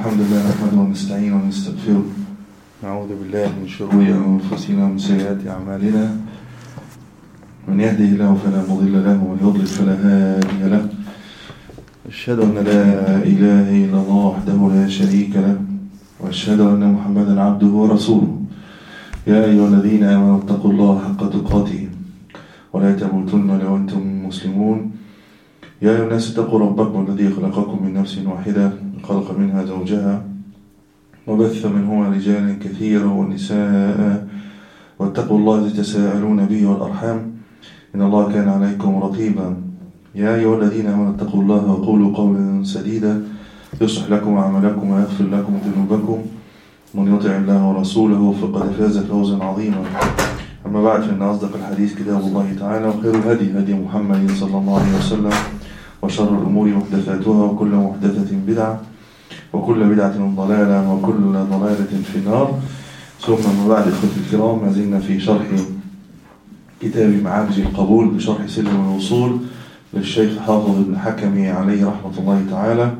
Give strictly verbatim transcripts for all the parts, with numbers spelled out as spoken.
الحمد لله نحمده ونستعينه ونستغفره، نعوذ بالله من شرور أنفسنا ومن سيئات أعمالنا، من يهده الله فلا مضل له ومن يضلل فلا هادي له. أشهد أن لا إله إلا الله وحده لا شريك له، وأشهد أن محمدا عبده ورسوله. يا أيها الذين آمنوا اتقوا الله حق تقاته ولا تموتن إلا وأنتم مسلمون. يا أيها الناس اتقوا ربكم الذي خلقكم من نفس واحدة، خلق منها زوجها وبث منهما رجالا كثيرا ونساء، واتقوا الله الذي تساءلون به والأرحام إن الله كان عليكم رقيبا. يا أيها الذين آمنوا اتقوا الله وقولوا قولا سديدا يصلح لكم أعمالكم ويغفر لكم ذنوبكم، من يطع الله ورسوله فقد فاز فوزا عظيما. أما بعد، فإن أصدق الحديث كتاب الله تعالى، وخير الهدي هدي محمد صلى الله عليه وسلم، وشر الأمور محدثاتها، وكل محدثة بدعة، وكل بدعة ضلالة، وكل ضلالة في النار. ثم ما بعد، إخوتي الكرام، ما زلنا في شرح كتاب معارج القبول بشرح سلم الوصول للشيخ حافظ بن حكمي عليه رحمة الله تعالى.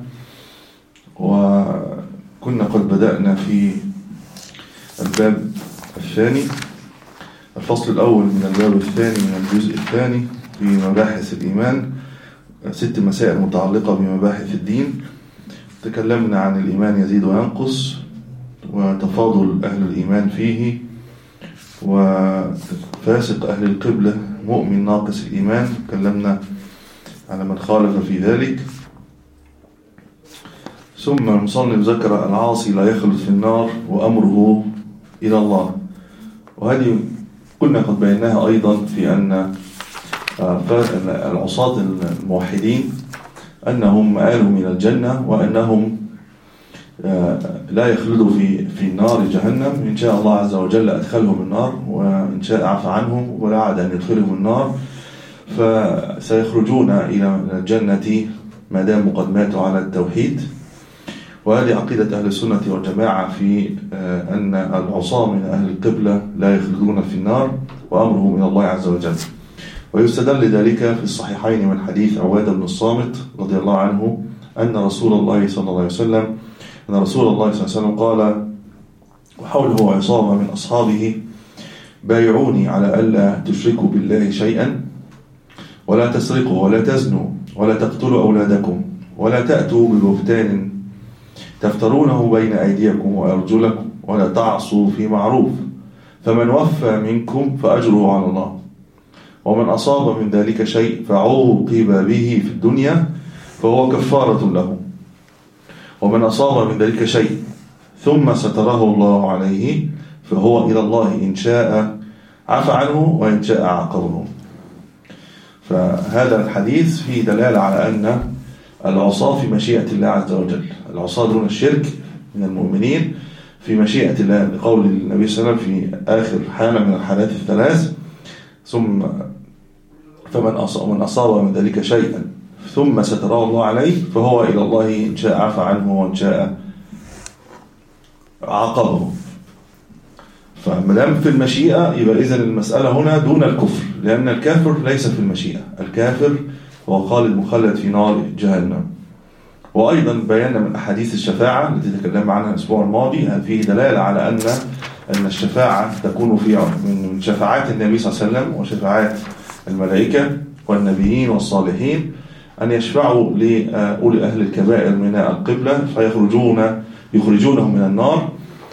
وكنا قد بدأنا في الباب الثاني، الفصل الأول من الباب الثاني من الجزء الثاني في مباحث الإيمان، ست مسائل متعلقة بمباحث الدين. تكلمنا عن الإيمان يزيد وينقص، وتفاضل أهل الإيمان فيه، وفاسق أهل القبلة مؤمن ناقص الإيمان. تكلمنا على من خالف في ذلك. ثم المصنف ذكر العاصي لا يخلد في النار وأمره إلى الله، وهذه كنا قد بيناها أيضا في أن العصاة الموحدين أنهم مآلهم من الجنة، وأنهم لا يخلدوا في في النار جهنم. إن شاء الله عز وجل أدخلهم النار، وإن شاء عفى عنهم ولا عاد أن يدخلهم النار، فسيخرجون إلى الجنة ما داموا قد ماتوا على التوحيد. وهذه عقيدة أهل السنة والجماعة في أن العصاة من أهل القبلة لا يخلدون في النار وأمرهم إلى الله عز وجل. ويستدل ذلك في الصحيحين من حديث عبادة بن الصامت رضي الله عنه أن رسول الله صلى الله عليه وسلم أن رسول الله صلى الله عليه وسلم قال وحوله عصابة من أصحابه: بايعوني على ألا تشركوا بالله شيئا، ولا تسرقوا، ولا تزنوا، ولا تقتلوا أولادكم، ولا تأتوا ببهتان تفترونه بين أيديكم وأرجلكم، ولا تعصوا في معروف، فمن وفى منكم فأجره على الله، ومن أصاب من ذلك شيء فعوقب به في الدنيا فهو كفارة له، ومن أصاب من ذلك شيء ثم ستره الله عليه فهو إلى الله إن شاء عفى عنه وإن شاء عاقبه. فهذا الحديث فيه دلالة على أن العصاة في مشيئة الله عز وجل، العصاة دون الشرك من المؤمنين في مشيئة الله، لقول النبي صلى الله عليه وسلم في آخر حالة من الحالات الثلاث: ثم فمن أصاب من أصاب من ذلك شيئا ثم ستره الله عليه فهو إلى الله إن شاء عفى عنه وإن شاء عاقبه. فمدام في المشيئة يبقى إذن المسألة هنا دون الكفر، لأن الكافر ليس في المشيئة، الكافر هو خالد مخلد في نار جهنم. وأيضا بينا من أحاديث الشفاعة التي تكلمنا عنها الأسبوع الماضي فيه دلالة على أن أن الشفاعة تكون في من شفاعات النبي صلى الله عليه وسلم وشفاعات الملائكة والنبيين والصالحين، أن يشفعوا لأولي أهل الكبائر من القبلة فيخرجون يخرجونهم من النار.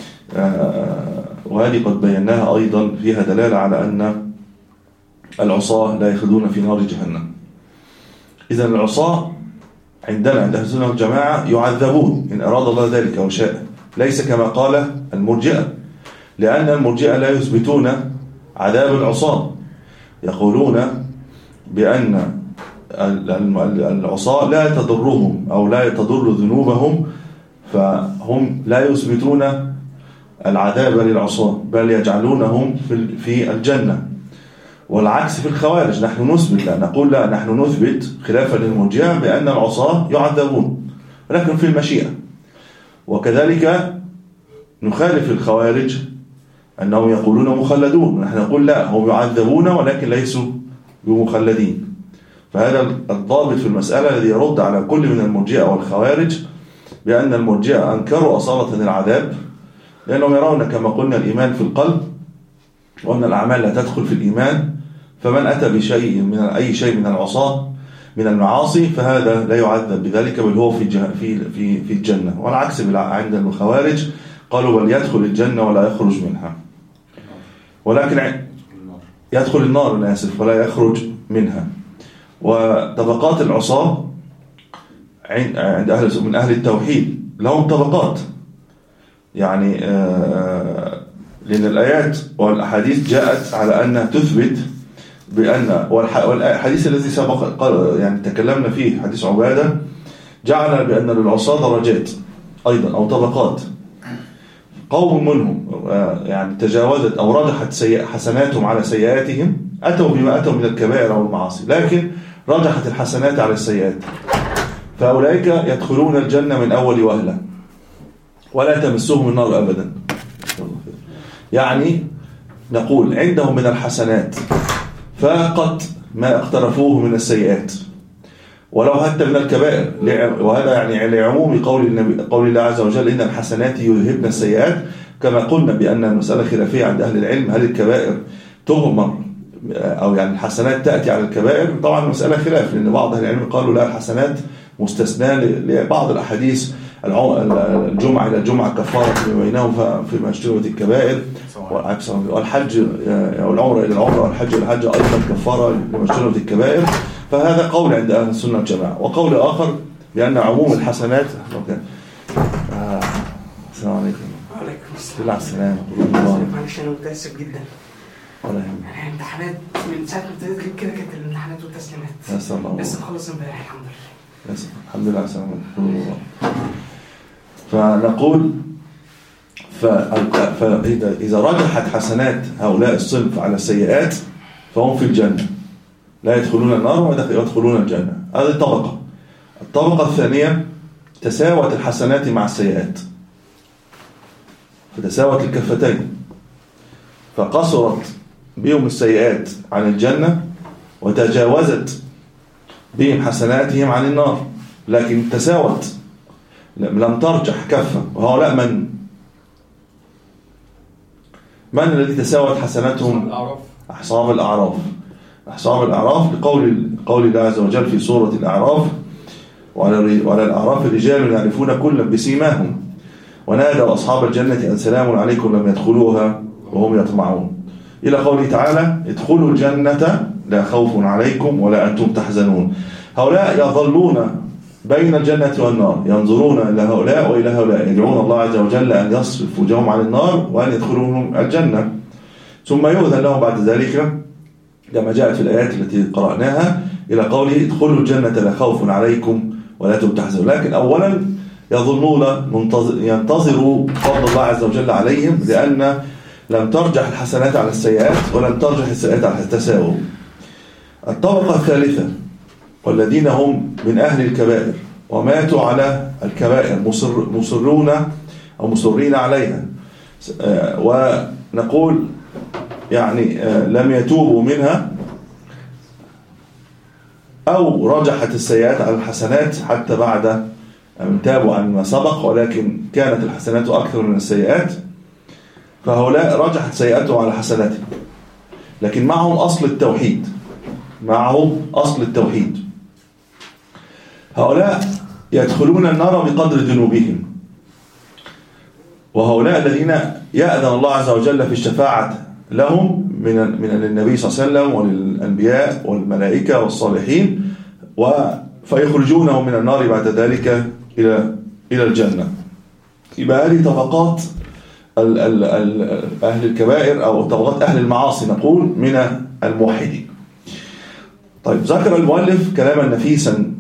وهذه قد بيناها أيضا فيها دلالة على أن العصاة لا يخلدون في نار جهنم. إذن العصاة عندنا عند أهل السنة والجماعة يعذبون إن أراد الله ذلك أو شاء، ليس كما قال المرجئة، لأن المرجئة لا يثبتون عذاب العصاة، يقولون بأن العصاة لا تضرهم أو لا تضر ذنوبهم، فهم لا يثبتون العذاب للعصاة بل يجعلونهم في الجنة. والعكس في الخوارج، نحن نثبت، لا نقول لا، نحن نثبت خلافا للمرجئة بأن العصاة يعذبون ولكن في المشيئة. وكذلك نخالف الخوارج أنهم يقولون مخلدون، نحن نقول لا، هم يعذبون ولكن ليسوا بمخلدين. فهذا الضابط في المسألة الذي يرد على كل من المرجئة والخوارج بأن المرجئة أنكروا أصالة العذاب، لأنهم يرون كما قلنا الإيمان في القلب، وأن الأعمال لا تدخل في الإيمان، فمن أتى بشيء من أي شيء من العصاة من المعاصي فهذا لا يعذب بذلك، بل هو في في في في الجنة. والعكس عند الخوارج، قالوا بل يدخل الجنة ولا يخرج منها، ولكن يدخل النار أنا آسف ولا يخرج منها. وطبقات العصاة عند أهل من أهل التوحيد لهم طبقات، يعني لأن الآيات والأحاديث جاءت على أنها تثبت بأن، والحديث الذي سبق يعني تكلمنا فيه حديث عبادة جعل بأن للعصاة درجات أيضا أو طبقات. قوم منهم يعني تجاوزت أو رجحت حسناتهم على سيئاتهم، أتوا بما أتوا من الكبائر أو المعاصي، لكن رجحت الحسنات على السيئات، فأولئك يدخلون الجنة من أول وهلة ولا تمسهم النار أبدا. يعني نقول عندهم من الحسنات فقط ما اقترفوه من السيئات، ولو حتى من الكبائر، وهذا يعني لعموم قول النبي قول الله عز وجل إن الحسنات يذهبن السيئات، كما قلنا بأن المسألة خلافية عند أهل العلم، هل الكبائر تغمر أو يعني الحسنات تأتي على الكبائر؟ طبعا المسألة خلاف، لأن بعض أهل العلم قالوا لا الحسنات مستثنى لبعض الأحاديث، الجمعة إلى الجمعة كفارة فيما بينهم فيما اجتنبت الكبائر، والحج والعمرة إلى العمرة والحج إلى الحج أيضا كفارة لما اجتنبت الكبائر. فهذا قول عند أهل السنة والجماعة. وقول آخر بأن عموم الحسنات. آه. السلام عليكم. وعليكم السلام. الله السلام. معلش أنا متأسف جدا. ولا يهمك. يعني امتحانات من ساعة ما ابتديت كده كانت الامتحانات والتسليمات. يا سلام. لسه مخلص امبارح الحمد لله. يا سلام. الحمد لله سلام. فنقول فإذا إذا رجحت حسنات هؤلاء الصنف على السيئات فهم في الجنة، لا يدخلون النار ويدخلون الجنة. هذه الطبقة. الطبقة الثانية تساوت الحسنات مع السيئات، فتساوت الكفتين، فقصرت بهم السيئات عن الجنة وتجاوزت بهم حسناتهم عن النار، لكن تساوت لم ترجح كفة. وهؤلاء من من الذي تساوت حسناتهم؟ أصحاب الأعراف. أصحاب الأعراف بقول قول الله عز وجل في سورة الأعراف وعلى الأعراف رجال يعرفون كلا بسيماهم ونادوا أصحاب الجنة أن سلام عليكم لم يدخلوها وهم يطمعون، إلى قوله تعالى ادخلوا الجنة لا خوف عليكم ولا أنتم تحزنون. هؤلاء يظلون بين الجنة والنار، ينظرون إلى هؤلاء وإلى هؤلاء، يدعون الله عز وجل أن يصرف وجههم عن النار وأن يدخلوهم الجنة، ثم يؤذن لهم بعد ذلك كما جاءت في الآيات التي قرأناها إلى قوله ادخلوا الجنة لا خوف عليكم ولا أنتم تحزنون. لكن أولا يظنون ينتظروا فضل الله عز وجل عليهم، لأن لم ترجح الحسنات على السيئات ولم ترجح السيئات على التساوي. الطبقة الثالثة والذين هم من أهل الكبائر وماتوا على الكبائر مصر مصرون أو مصرين عليها، ونقول يعني لم يتوبوا منها أو رجحت السيئات على الحسنات حتى بعد أن تابوا عن ما سبق، ولكن كانت الحسنات أكثر من السيئات، فهؤلاء رجحت سيئاتهم على حسناتهم، لكن معهم أصل التوحيد، معهم أصل التوحيد. هؤلاء يدخلون النار بقدر ذنوبهم، وهؤلاء الذين يأذن الله عز وجل في الشفاعة لهم من من النبي صلى الله عليه وسلم وللأنبياء والملائكة والصالحين، فيخرجونهم من النار بعد ذلك إلى إلى الجنة. يبقى هذه طبقات ال ال ال أهل الكبائر أو طبقات أهل المعاصي نقول من الموحدين. طيب، ذكر المؤلف كلاما نفيسا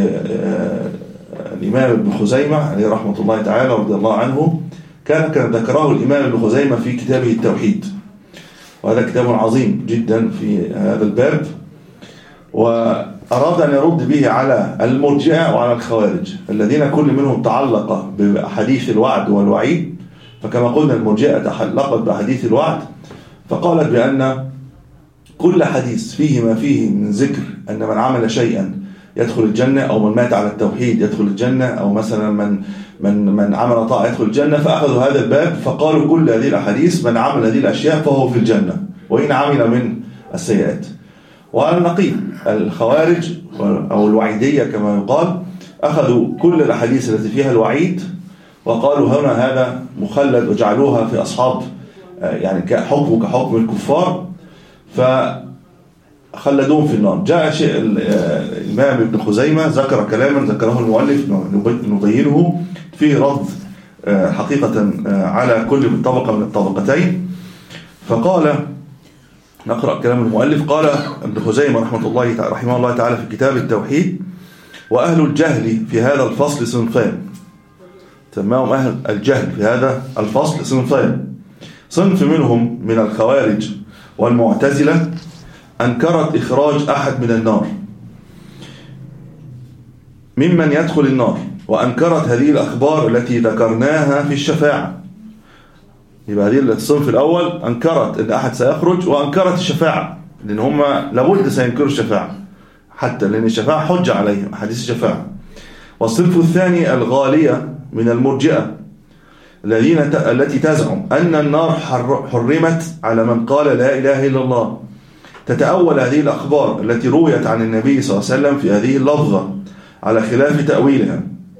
للإمام ابن خزيمة عليه رحمة الله تعالى ورضي الله عنه، كان كان ذكره الإمام ابن خزيمة في كتابه التوحيد، وهذا كتاب عظيم جدا في هذا الباب، وأراد أن يرد به على المرجئة وعلى الخوارج الذين كل منهم تعلق بحديث الوعد والوعيد. فكما قلنا المرجئة تعلقت بحديث الوعد، فقالت بأن كل حديث فيه ما فيه من ذكر أن من عمل شيئا يدخل الجنة، أو من مات على التوحيد يدخل الجنة، أو مثلا من من من عمل طاعة يدخل الجنة. فأخذوا هذا الباب فقالوا كل هذه الأحاديث من عمل هذه الأشياء فهو في الجنة وإن عمل من السيئات. وعلى النقيض الخوارج أو الوعيدية كما يقال أخذوا كل الأحاديث التي فيها الوعيد وقالوا هنا هذا مخلد وجعلوها في أصحاب يعني كحكم كحكم الكفار فخلدوهم في النار. جاء شيء الإمام ابن خزيمة ذكر كلاما ذكره المؤلف نبينه فيه رد حقيقة على كل طبقة من الطبقتين. فقال نقرأ كلام المؤلف. قال ابن خزيمة رحمه الله رحمه الله تعالى في كتاب التوحيد: وأهل الجهل في هذا الفصل صنفان. سماهم أهل الجهل في هذا الفصل صنفان. صنف منهم من الخوارج والمعتزلة أنكرت إخراج أحد من النار ممن يدخل النار، وأنكرت هذه الأخبار التي ذكرناها في الشفاعة. يبقى هذه الصنف الأول أنكرت أن أحد سيخرج، وأنكرت الشفاعة لأن هم لابد سينكروا الشفاعة حتى لأن الشفاعة حجة عليهم حديث الشفاعة. والصنف الثاني الغالية من المرجئة الذين التي تزعم أن النار حرمت على من قال لا إله إلا الله، تتأول هذه الأخبار التي رويت عن النبي صلى الله عليه وسلم في هذه اللفظة على خلاف تأويلها،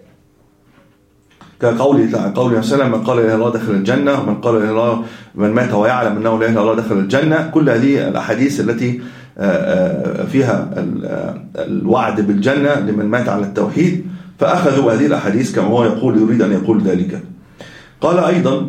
كقوله قوله وسلم: من قال لا إله إلا الله دخل الجنة، ومن قال لا إله إلا الله من مات ويعلم أنه لا إله إلا الله دخل الجنة. كل هذه الأحاديث التي فيها الوعد بالجنة لمن مات على التوحيد، فأخذوا هذه الأحاديث كما هو يقول يريد أن يقول ذلك. قال أيضا: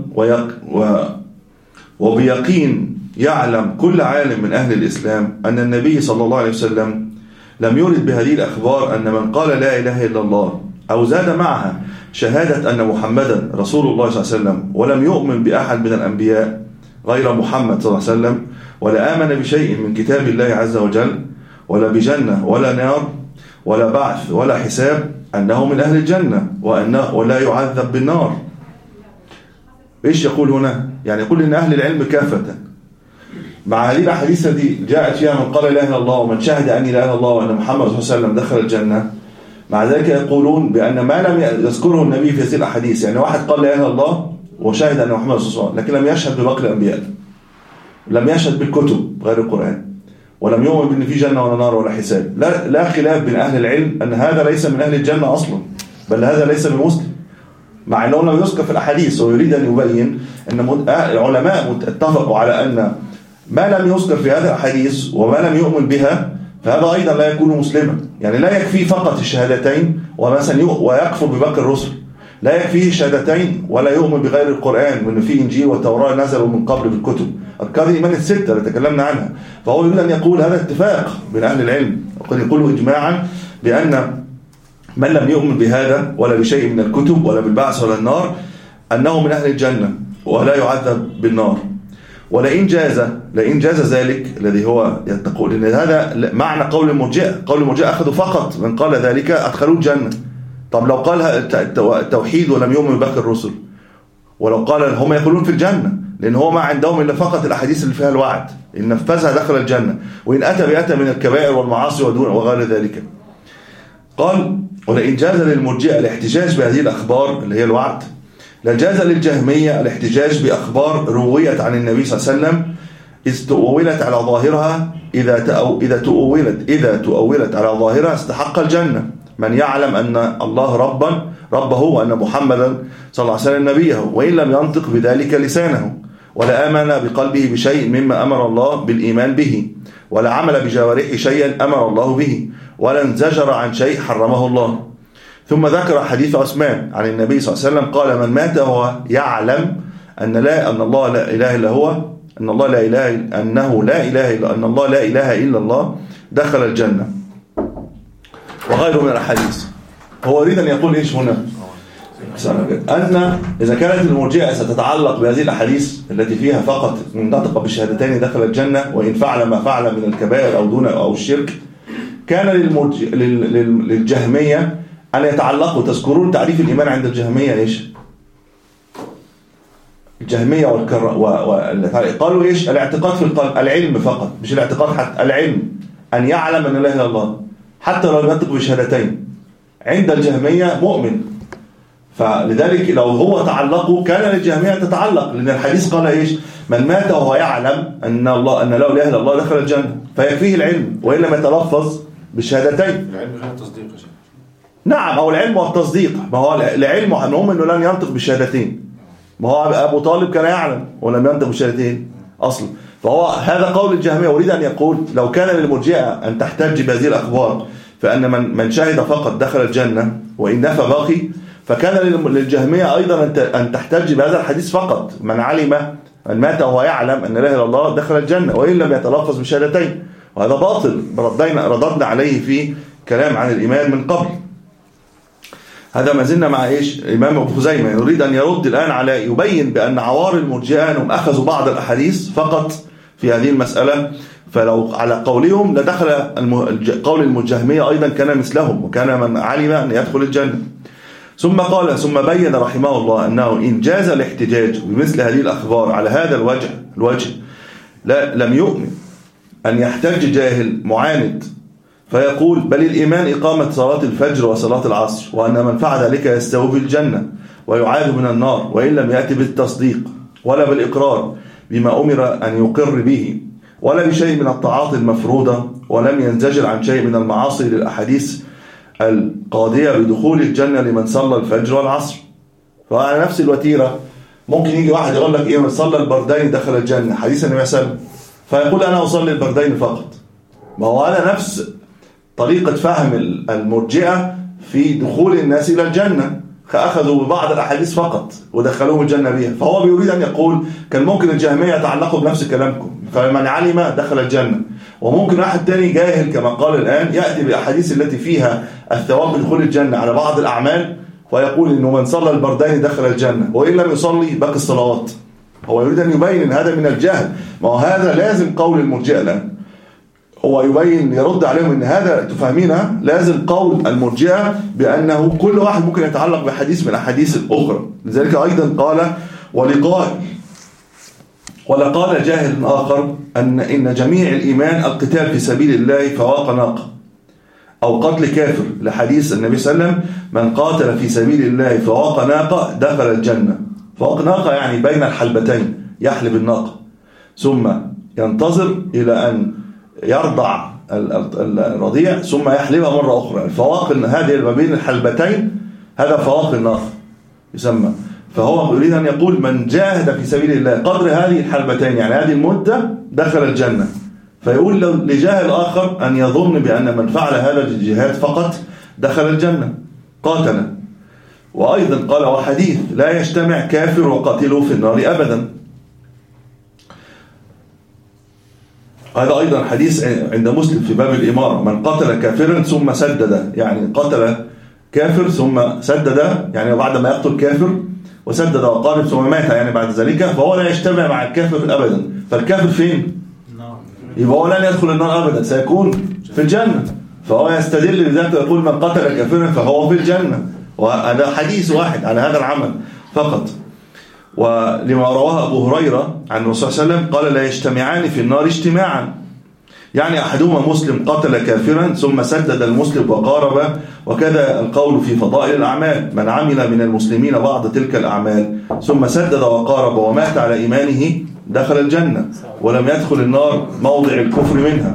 وبيقين يعلم كل عالم من أهل الإسلام أن النبي صلى الله عليه وسلم لم يرد بهذه الأخبار أن من قال لا إله إلا الله أو زاد معها شهادة أن محمدا رسول الله صلى الله عليه وسلم ولم يؤمن بأحد من الأنبياء غير محمد صلى الله عليه وسلم، ولا آمن بشيء من كتاب الله عز وجل، ولا بجنة ولا نار ولا بعث ولا حساب، أنه من أهل الجنة وأنه ولا يعذب بالنار. إيش يقول هنا؟ يعني يقول إن أهل العلم كافة مع هذه الأحاديث التي جاءت فيها من قال لا إله إلا الله ومن شهد أني لا إله إلا الله وأن محمد صلى الله عليه وسلم دخل الجنة، مع ذلك يقولون بأن ما لم يذكره النبي في هذه الأحاديث، يعني واحد قال لا إله إلا الله وشهد أن محمد رسول الله لكن لم يشهد بباقي الأنبياء، لم يشهد بالكتب غير القرآن، ولم يؤمن بأن في جنة ولا نار ولا حساب. لا, لا خلاف بين أهل العلم أن هذا ليس من أهل الجنة أصلا، بل هذا ليس بمسلم، مع أنه لم يذكر في الأحاديث. ويريد أن يبين أن العلماء اتفقوا على أن ما لم يذكر في هذه الأحاديث وما لم يؤمن بها فهذا أيضا لا يكون مسلما. يعني لا يكفي فقط الشهادتين ومثلا ويكفر بباقي الرسل، لا يكفيه الشهادتين ولا يؤمن بغير القرآن وأن في إنجيل وتوراة نزلوا من قبل بالكتب، أذكار الإيمان الستة اللي تكلمنا عنها. فهو يريد أن يقول هذا اتفاق بين أهل العلم، وقد يقولوا إجماعا بأن من لم يؤمن بهذا ولا بشيء من الكتب ولا بالبعث ولا النار أنه من أهل الجنة ولا يعذب بالنار. ولئن جاز لئن جاز ذلك الذي هو يتقول ان هذا معنى قول المرجئه، قول المرجئه اخذوا فقط من قال ذلك ادخلوا الجنه. طب لو قال التوحيد ولم يؤمن بباقي الرسل، ولو قال هم يقولون في الجنه، لان هو ما عندهم الا فقط الاحاديث اللي فيها الوعد، ان نفذها دخل الجنه، وان اتى باتى من الكبائر والمعاصي ودون وغير ذلك. قال: ولئن جاز للمرجئه الاحتجاج بهذه الاخبار اللي هي الوعد، لجاز للجهمية الاحتجاج بأخبار رويت عن النبي صلى الله عليه وسلم إذ تؤولت على ظاهرها إذا تأو إذا تؤولت إذا تؤولت على ظاهرها استحق الجنة من يعلم أن الله ربا ربه وأن محمدا صلى الله عليه وسلم نبيه، وإن لم ينطق بذلك لسانه، ولا آمن بقلبه بشيء مما أمر الله بالإيمان به، ولا عمل بجوارحه شيئا أمر الله به، ولا انزجر عن شيء حرمه الله. ثم ذكر حديث عثمان عن النبي صلى الله عليه وسلم قال: من مات وهو يعلم أن لا أن الله لا إله إلا هو أن الله لا إله أنه لا إله إلا أن الله لا إله إلا الله دخل الجنة، وغيره من الأحاديث. هو يريد أن يقول إيش هنا؟ أن إذا كانت المرجئة ستتعلق بهذه الأحاديث التي فيها فقط من نطق بالشهادتين دخل الجنة وإن فعل ما فعل من الكبائر أو دون أو الشرك، كان للجهمية أن يتعلقوا. تذكرون تعريف الإيمان عند الجهمية إيش؟ الجهمية والكر و... و... قالوا إيش؟ الاعتقاد في القلب، العلم فقط، مش الاعتقاد حتى العلم، أن يعلم أن لا إله إلا الله. حتى لو لم ينطق بشهادتين. عند الجهمية مؤمن، فلذلك لو هو تعلقه كان للجهمية تتعلق، لأن الحديث قال إيش؟ من مات وهو يعلم أن الله أن لا إله إلا الله دخل الجنة، فيكفيه العلم وإن لم يتلفظ بالشهادتين. العلم غير التصديق يا شيخ. نعم، أو العلم والتصديق. ما هو العلم عنهم أنه لن ينطق بالشهادتين، ما هو أبو طالب كان يعلم ولم ينطق بالشهادتين أصلا. فهو هذا قول الجهمية. أريد أن يقول لو كان للمرجئة أن تحتج بهذه الأخبار فأن من من شهد فقط دخل الجنة وإن نفى باقي، فكان للجهمية أيضا أن تحتج بهذا الحديث فقط، من علم من مات وهو يعلم أن لا إله إلا الله دخل الجنة وإن لم يتلفظ بشهادتين، وهذا باطل ردينا رددنا عليه في كلام عن الإيمان من قبل. هذا ما زلنا مع إيش؟ الإمام أبو خزيمة يريد أن يرد الآن على يبين بأن عوار المرجئة أنهم أخذوا بعض الأحاديث فقط في هذه المسألة، فلو على قولهم لدخل قول الجهمية أيضا كان مثلهم، وكان من علم أن يدخل الجنة. ثم قال ثم بين رحمه الله أنه إن جاز الاحتجاج بمثل هذه الأخبار على هذا الوجه الوجه لا لم يؤمن أن يحتج جاهل معاند فيقول بل الإيمان إقامة صلاة الفجر وصلاة العصر، وأن من فعل ذلك يستوي في الجنة ويعاذ من النار، وإن لم يأتي بالتصديق ولا بالإقرار بما أمر أن يقر به ولا بشيء من الطاعات المفروضة، ولم ينزجر عن شيء من المعاصي للأحاديث القاضية بدخول الجنة لمن صلى الفجر والعصر. فعلى نفس الوتيرة ممكن يجي واحد يقول لك إيه، من صلى البردين دخل الجنة حديث النبي صلى الله عليه وسلم، فيقول أنا أصلي البردين فقط. ما هو على نفس طريقة فهم المرجئة في دخول الناس إلى الجنة، فأخذوا ببعض الأحاديث فقط ودخلوهم الجنة بها. فهو بيريد أن يقول كان ممكن الجهمية يتعلقوا بنفس كلامكم، فمن علم دخل الجنة، وممكن واحد تاني جاهل كما قال الآن يأتي بالأحاديث التي فيها الثواب بدخول الجنة على بعض الأعمال ويقول إنه من صلى البردين دخل الجنة وإن لم يصلي باقي الصلوات. هو يريد أن يبين إن هذا من الجهل. ما هو هذا لازم قول المرجئة الآن، هو يبين يرد عليهم إن هذا تفهمينها لازم قول المرجئة بأنه كل واحد ممكن يتعلق بحديث من الأحاديث الأخرى. لذلك أيضا قال ولقائل ولا قال جاهل آخر أن إن جميع الإيمان القتال في سبيل الله فواق ناقة، أو قتل كافر لحديث النبي صلى الله عليه وسلم من قاتل في سبيل الله فواق ناقة دخل الجنة. فواق ناقة يعني بين الحلبتين، يحلب الناقة ثم ينتظر إلى أن يرضع الرضيع ثم يحلبها مرة أخرى. الفواق هذه ما بين الحلبتين هذا فواق الناقة يسمى. فهو يريد أن يقول من جاهد في سبيل الله قدر هذه الحلبتين يعني هذه المدة دخل الجنة. فيقول لجاهل آخر أن يظن بأن من فعل هذا الجهاد فقط دخل الجنة قاتل. وأيضا قال وحديث لا يجتمع كافر وقاتله في النار أبدا. هذا أيضا حديث عند مسلم في باب الإمارة، من قتل كافرا ثم سدد، يعني قتل كافر ثم سدد يعني بعد ما يقتل كافر وسدد وقارب ثم مات يعني بعد ذلك، فهو لا يجتمع مع الكافر أبدا. فالكافر فين؟ يبقى هو لن يدخل النار أبدا، سيكون في الجنة. فهو يستدل بذلك ويقول من قتل كافرا فهو في الجنة. وهذا حديث واحد على هذا العمل فقط. ولما رواه أبو هريرة عن الرسول صلى الله عليه وسلم قال لا يجتمعان في النار اجتماعا، يعني أحدهما مسلم قتل كافرا ثم سدد المسلم وقارب. وكذا القول في فضائل الأعمال، من عمل من المسلمين بعض تلك الأعمال ثم سدد وقارب ومات على إيمانه دخل الجنة ولم يدخل النار موضع الكفر منها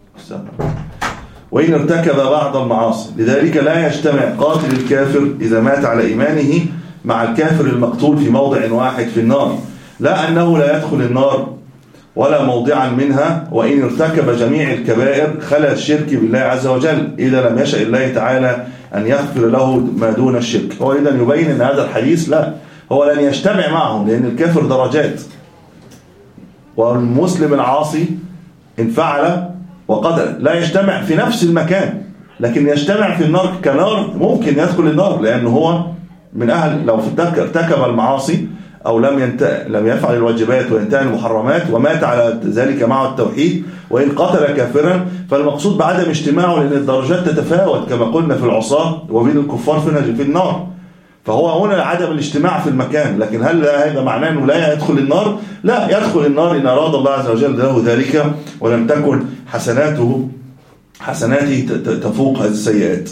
وإن ارتكب بعض المعاصي. لذلك لا يجتمع قاتل الكافر إذا مات على إيمانه مع الكافر المقتول في موضع واحد في النار، لا أنه لا يدخل النار ولا موضعا منها، وإن ارتكب جميع الكبائر خلا الشرك بالله عز وجل إذا لم يشاء الله تعالى أن يغفر له ما دون الشرك. هو إذا يبين أن هذا الحديث لا هو لن يجتمع معهم، لأن الكافر درجات، والمسلم العاصي إن فعل وقتل لا يجتمع في نفس المكان، لكن يجتمع في النار كنار، ممكن يدخل النار لأنه هو من أهل لو ارتكب المعاصي أو لم ينت... لم يفعل الواجبات وينتهي المحرمات ومات على ذلك مع التوحيد. وإن قتل كافرا فالمقصود بعدم اجتماعه، لأن الدرجات تتفاوت كما قلنا في العصاة وبين الكفار في في النار. فهو هنا عدم الاجتماع في المكان. لكن هل هذا معناه أنه لا يدخل النار؟ لا، يدخل النار إن أراد الله عز وجل له ذلك ولم تكن حسناته حسناته تفوق هذه السيئات.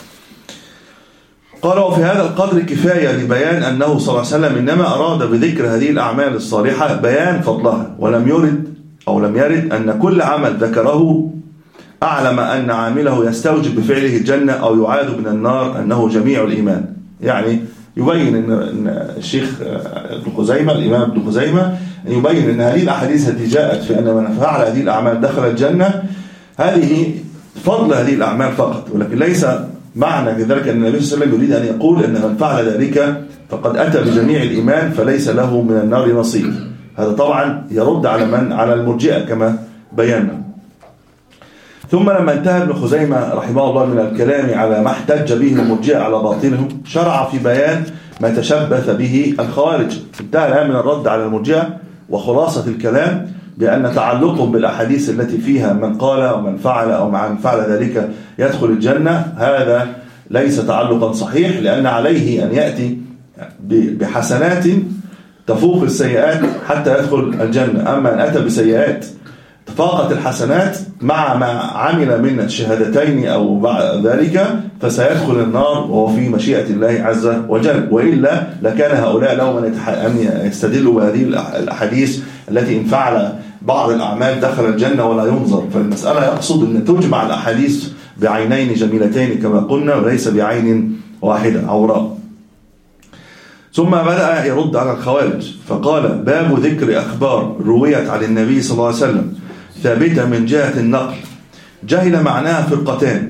قال وفي هذا القدر كفاية لبيان أنه صلى الله عليه وسلم إنما أراد بذكر هذه الأعمال الصالحة بيان فضلها، ولم يرد أو لم يرد أن كل عمل ذكره أعلم أن عامله يستوجب بفعله الجنة أو يعاد من النار أنه جميع الإيمان. يعني يبين أن الشيخ ابن خزيمة الإمام ابن خزيمة يبين أن هذه الأحاديث التي جاءت في أن من فعل هذه الأعمال دخل الجنة هذه فضل هذه الأعمال فقط، ولكن ليس معنى كذلك أن النبي صلى الله عليه وسلم يريد أن يقول أن من فعل ذلك فقد أتى بجميع الإيمان فليس له من النار نصيب. هذا طبعا يرد على من على المرجئة كما بينا. ثم لما انتهى ابن خزيمة رحمه الله من الكلام على ما احتج به المرجئة على باطلهم شرع في بيان ما تشبث به الخوارج. انتهى الآن من الرد على المرجئة وخلاصة الكلام بأن تعلقهم بالأحاديث التي فيها من قال ومن فعل أو من فعل ذلك يدخل الجنة هذا ليس تعلقا صحيح، لأن عليه أن يأتي بحسنات تفوق السيئات حتى يدخل الجنة. أما أن أتى بسيئات تفاقت الحسنات مع ما عمل من الشهادتين أو بعد ذلك فسيدخل النار وهو في مشيئة الله عز وجل، وإلا لكان هؤلاء لهم أن يستدلوا بهذه الأحاديث التي إن فعل بعض الأعمال دخل الجنة ولا ينظر. فالمسألة يقصد أن تجمع الأحاديث بعينين جميلتين كما قلنا وليس بعين واحدة عوراء. ثم بدأ يرد على الخوارج فقال باب ذكر أخبار رويت عن النبي صلى الله عليه وسلم ثابتة من جهة النقل جهل معناها فرقتان،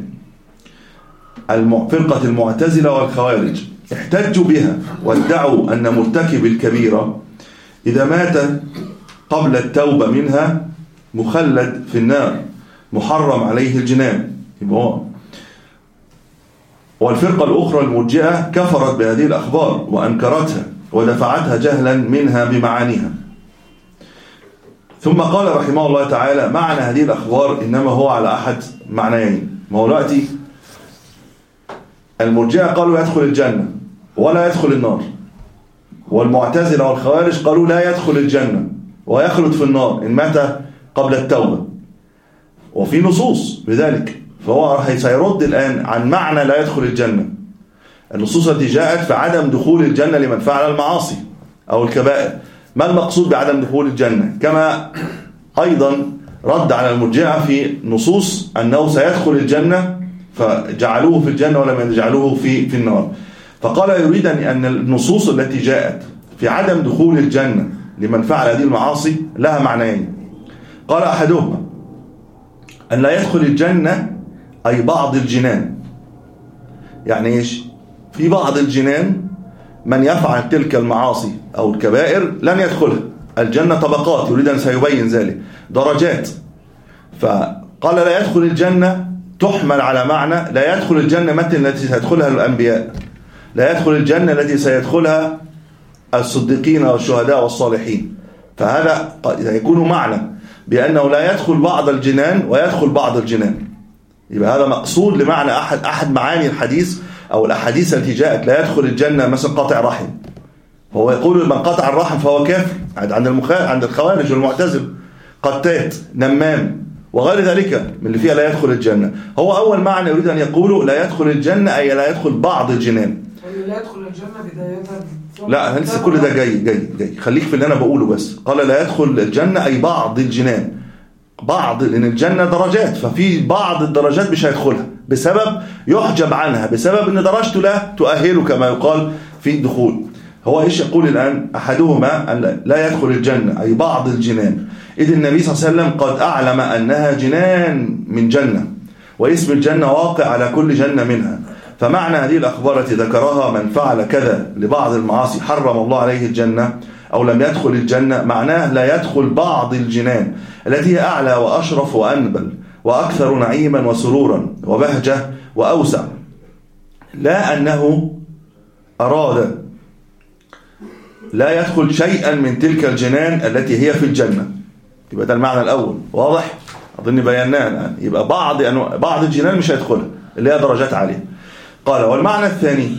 فرقة المعتزلة والخوارج احتجوا بها وادعوا أن مرتكب الكبيرة إذا مات قبل التوبة منها مخلد في النار محرم عليه الجنان. والفرقة الأخرى المرجئة كفرت بهذه الأخبار وأنكرتها ودفعتها جهلا منها بمعانيها. ثم قال رحمه الله تعالى معنى هذه الأخبار إنما هو على أحد معنيين. ما هو دلوقتي المرجئة قالوا يدخل الجنة ولا يدخل النار، والمعتزلة والخوارج قالوا لا يدخل الجنة ويخلد في النار إن مات قبل التوبة، وفي نصوص بذلك. فهو سيرد الآن عن معنى لا يدخل الجنة. النصوص التي جاءت في عدم دخول الجنة لمن فعل المعاصي أو الكبائر. ما المقصود بعدم دخول الجنة؟ كما أيضا رد على المرجئة في نصوص أنه سيدخل الجنة فجعلوه في الجنة ولم يجعلوه في في النار. فقال يريد أن النصوص التي جاءت في عدم دخول الجنة لمن فعل هذه المعاصي لها معنيين. قال أحدهما أن لا يدخل الجنة أي بعض الجنان. يعني إيش؟ في بعض الجنان من يفعل تلك المعاصي أو الكبائر لن يدخلها الجنة. طبقات يريد أن سيبين ذلك درجات. فقال لا يدخل الجنة تحمل على معنى لا يدخل الجنة مثل التي سيدخلها الأنبياء، لا يدخل الجنة التي سيدخلها الصديقين والشهداء والصالحين. فهذا يكون معنى بأنه لا يدخل بعض الجنان ويدخل بعض الجنان. يبقى هذا مقصود لمعنى أحد أحد معاني الحديث أو الأحاديث التي جاءت لا يدخل الجنة مثلا قاطع رحم. هو يقول من قطع الرحم فهو كافر عند المخا... عند الخوارج والمعتزلة، قتات نمام وغير ذلك من اللي فيها لا يدخل الجنة. هو أول معنى يريد أن يقوله لا يدخل الجنة أي لا يدخل بعض الجنان. لا يدخل الجنة بداية. لا لسه كل ده جاي جاي جاي خليك في اللي أنا بقوله بس. قال لا يدخل الجنة أي بعض الجنان، بعض لأن الجنة درجات، ففي بعض الدرجات مش هيدخلها بسبب يحجب عنها بسبب أن درجته لا تؤهله كما يقال في الدخول. هو إيش يقول الآن؟ أحدهما أن لا يدخل الجنة أي بعض الجنان، إذ النبي صلى الله عليه وسلم قد أعلم أنها جنان من جنة، واسم الجنة واقع على كل جنة منها. فمعنى هذه الأخبار التي ذكرها من فعل كذا لبعض المعاصي حرم الله عليه الجنة أو لم يدخل الجنة معناه لا يدخل بعض الجنان التي هي أعلى وأشرف وأنبل وأكثر نعيما وسرورا وبهجة وأوسع، لا أنه أراد لا يدخل شيئا من تلك الجنان التي هي في الجنة. يبقى ده المعنى الأول واضح؟ أظن بيناه الآن. يبقى بعض أنواع بعض الجنان مش هيدخلها اللي هي درجات عالية. قال والمعنى الثاني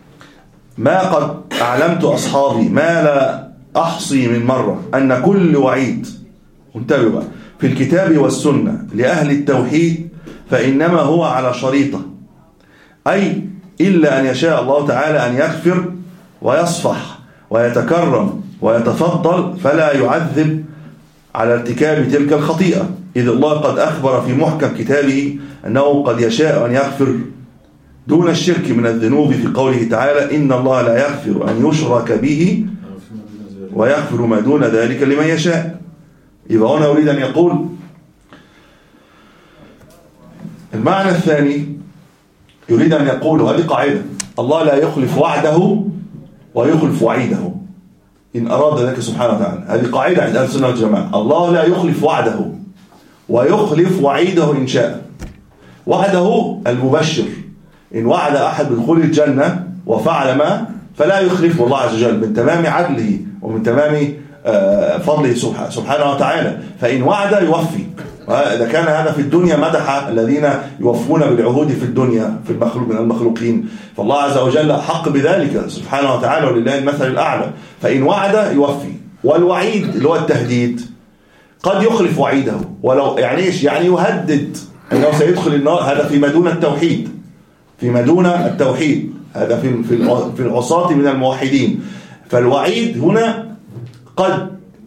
ما قد أعلمت أصحابي ما لا أحصي من مرة أن كل وعيد انتبهوا في الكتاب والسنة لأهل التوحيد فإنما هو على شريطة، أي إلا أن يشاء الله تعالى أن يغفر ويصفح ويتكرم ويتفضل فلا يعذب على ارتكاب تلك الخطيئة، إذ الله قد أخبر في محكم كتابه أنه قد يشاء أن يغفر دون الشرك من الذنوب في قوله تعالى إن الله لا يغفر أن يشرك به ويغفر ما دون ذلك لمن يشاء. يبقى هنا أريد أن يقول المعنى الثاني، يريد أن يقول وهذه قاعدة: الله لا يخلف وعده ويخلف وعيده إن أراد ذلك سبحانه وتعالى. هذه قاعدة عند أهل السنة والجماعة، الله لا يخلف وعده ويخلف وعيده إن شاء. وعده المبشر، إن وعد أحد بدخول الجنة وفعل ما فلا يخلفه الله عز وجل من تمام عدله ومن تمام فضله سبحانه وتعالى، فإن وعد يوفي. إذا كان هذا في الدنيا مدح الذين يوفون بالعهود في الدنيا في المخلوق من المخلوقين، فالله عز وجل حق بذلك سبحانه وتعالى ولله المثل الأعلى. فإن وعد يوفي. والوعيد اللي هو التهديد قد يخلف وعيده، ولو يعني إيش؟ يعني يهدد أنه سيدخل النار. هذا في مدون التوحيد، في مدون التوحيد، هذا في في العصاة من الموحدين. فالوعيد هنا قد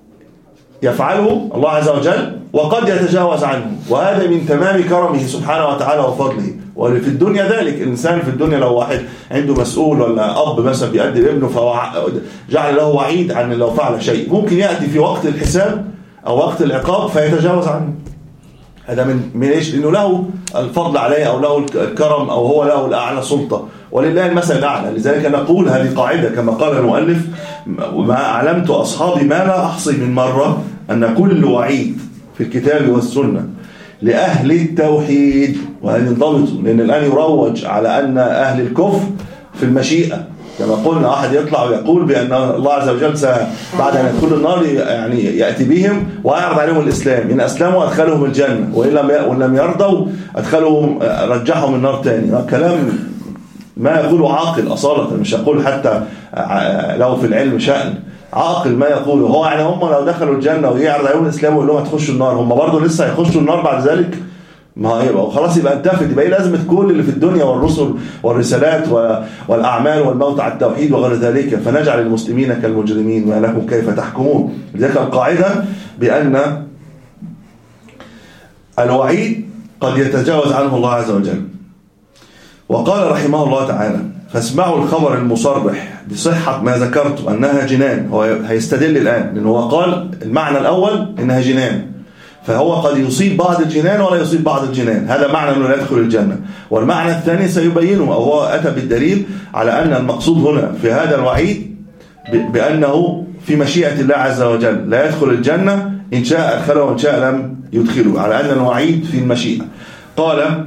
يفعله الله عز وجل وقد يتجاوز عنه، وهذا من تمام كرمه سبحانه وتعالى وفضله. وفي الدنيا ذلك الإنسان في الدنيا لو واحد عنده مسؤول ولا أب مثلا بيأدب ابنه فجعل له وعيد عن لو فعل شيء، ممكن يأتي في وقت الحساب أو وقت العقاب فيتجاوز عنه. هذا من من ايش؟ انه له الفضل عليه او له الكرم او هو له الاعلى سلطه ولله المثل الاعلى. لذلك نقول هذه قاعده كما قال المؤلف: ما اعلمت اصحابي ما لا احصي من مره ان كل وعيد في الكتاب والسنه لاهل التوحيد، وهذا ينضبط لان الان يروج على ان اهل الكفر في المشيئه، كما قلنا أحد يطلع ويقول بأن الله عز وجل بعد أن يدخل النار يعني يأتي بهم ويعرض عليهم الإسلام، إن أسلموا أدخلهم الجنة وإن لم يرضوا أدخلهم رجحهم النار تاني. كلام ما يقوله عاقل أصالة، مش يقول حتى لو في العلم شأن، عاقل ما يقوله هو. يعني هم لو دخلوا الجنة ويعرض عليهم الإسلام ويقول لهم هتخشوا النار، هم برضو لسه هيخشوا النار بعد ذلك؟ ما هيبقى وخلاص يبقى انتفت. يبقى ايه لازمه كل اللي في الدنيا والرسل والرسالات والاعمال والموت على التوحيد وغير ذلك؟ فنجعل المسلمين كالمجرمين ما لكم كيف تحكمون. لذلك القاعده بان الوعيد قد يتجاوز عنه الله عز وجل. وقال رحمه الله تعالى: فاسمعوا الخبر المصرح بصحه ما ذكرت انها جنان. هو هيستدل الان لانه هو قال المعنى الاول انها جنان، فهو قد يصيب بعض الجنان ولا يصيب بعض الجنان، هذا معنى أنه لا يدخل الجنة. والمعنى الثاني سيبينه، أو هو أتى بالدليل على أن المقصود هنا في هذا الوعيد بأنه في مشيئة الله عز وجل لا يدخل الجنة، إن شاء أدخله وإن شاء لم يدخله، على أن الوعيد في المشيئة. قال: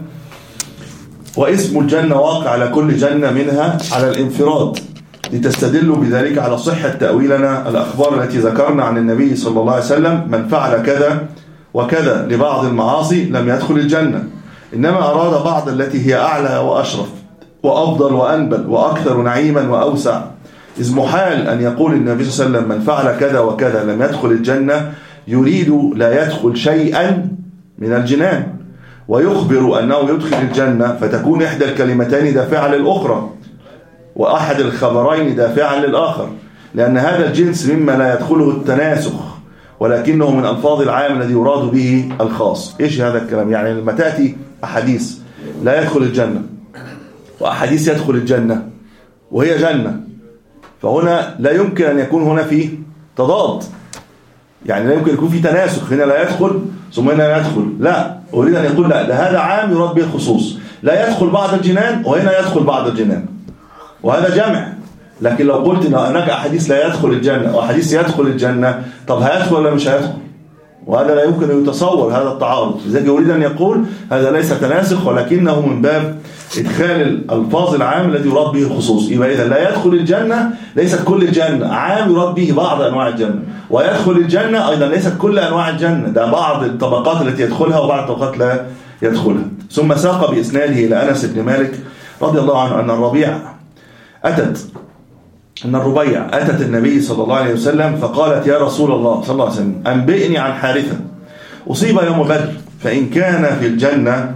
واسم الجنة واقع على كل جنة منها على الانفراد، لتستدلوا بذلك على صحة تأويلنا الأخبار التي ذكرنا عن النبي صلى الله عليه وسلم: من فعل كذا وكذا لبعض المعاصي لم يدخل الجنة، إنما أراد بعض التي هي أعلى وأشرف وأفضل وأنبل وأكثر نعيما وأوسع. إذ محال أن يقول النبي صلى الله عليه وسلم: من فعل كذا وكذا لم يدخل الجنة، يريد لا يدخل شيئا من الجنان، ويخبر أنه يدخل الجنة، فتكون إحدى الكلمتين دافعة للأخرى وأحد الخبرين دافعا للآخر، لأن هذا الجنس مما لا يدخله التناسخ، ولكنه من ألفاظ العام الذي يراد به الخاص. إيش هذا الكلام؟ يعني لما تأتي أحاديث لا يدخل الجنة وأحاديث يدخل الجنة وهي جنة، فهنا لا يمكن أن يكون هنا في تضاد، يعني لا يمكن يكون في تناسخ، هنا لا يدخل ثم هنا لا يدخل. لا، أريد أن يقول لا، ده هذا عام يراد به الخصوص، لا يدخل بعض الجنان وهنا يدخل بعض الجنان، وهذا جمع. لكن لو قلت ان هناك احاديث لا يدخل الجنه واحاديث يدخل الجنه، طب هيدخل ولا مش هيدخل؟ وهذا لا يمكن ان يتصور هذا التعارض. لذلك يريد ان يقول هذا ليس تناسخ، ولكنه من باب ادخال الالفاظ العام الذي يراد به الخصوص. يبقى اذا لا يدخل الجنه ليست كل الجنه، عام يراد به بعض انواع الجنه، ويدخل الجنه ايضا ليست كل انواع الجنه، ده بعض الطبقات التي يدخلها وبعض الطبقات لا يدخلها. ثم ساق باسناده الى انس بن مالك رضي الله عنه ان الربيع اتت أن الربيع أتت النبي صلى الله عليه وسلم فقالت: يا رسول الله صلى الله عليه وسلم، أنبئني عن حارثة أصيب يوم بدر، فإن كان في الجنة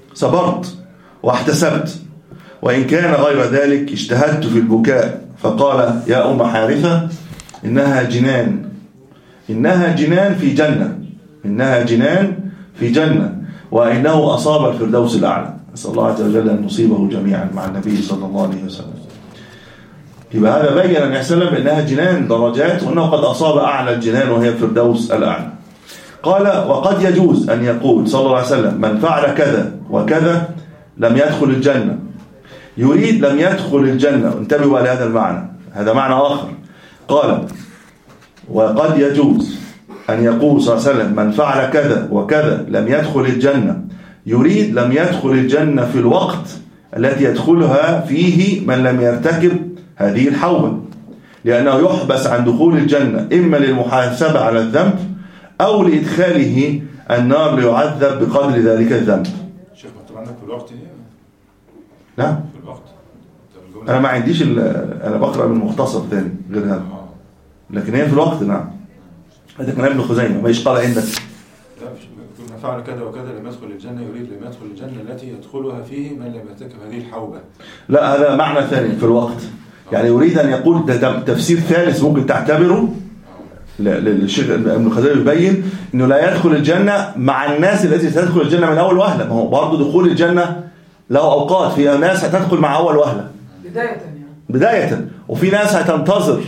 صبرت واحتسبت، وإن كان غير ذلك اجتهدت في البكاء. فقال يا أم حارثة إنها جنان، إنها جنان في جنة، إنها جنان في جنة، وإنه أصاب الفردوس الأعلى. نسأل الله عز وجل أن نصيبه جميعا مع النبي صلى الله عليه وسلم. يبقى هذا بين أن يسلم بأنها جنان درجات، وأنه قد أصاب أعلى الجنان وهي الفردوس الأعلى. قال وقد يجوز أن يقول صلى الله عليه وسلم من فعل كذا وكذا لم يدخل الجنة، يريد لم يدخل الجنة. انتبهوا لهذا المعنى، هذا معنى آخر. قال وقد يجوز أن يقول صلى الله عليه وسلم من فعل كذا وكذا لم يدخل الجنة، يريد لم يدخل الجنة في الوقت التي يدخلها فيه من لم يرتكب هذه الحوبة، لأنه يحبس عن دخول الجنة إما للمحاسبة على الذنب أو لإدخاله النار ليعذب بقدر ذلك الذنب. شيخ مكتوب عندك في الوقت دي؟ لا في الوقت. أنا ما عنديش، أنا بقرأ من مختصر ثاني غير هذا، لكن هي في الوقت. نعم هذا كلام ابن خزيمة. ما يشقال عندك لا من فعل كذا وكذا لم يدخل الجنة، يريد لم يدخل الجنة التي يدخلها فيه من لم يرتكب هذه الحوبة. لا هذا معنى ثاني في الوقت، يعني يريد أن يقول ده تفسير ثالث ممكن تعتبره. للشيخ ابن خزيمة يبين أنه لا يدخل الجنة مع الناس التي تدخل الجنة من أول وهلة. ما هو برضه دخول الجنة له أوقات، في ناس هتدخل مع أول وهلة بداية يعني. بداية، وفي ناس هتنتظر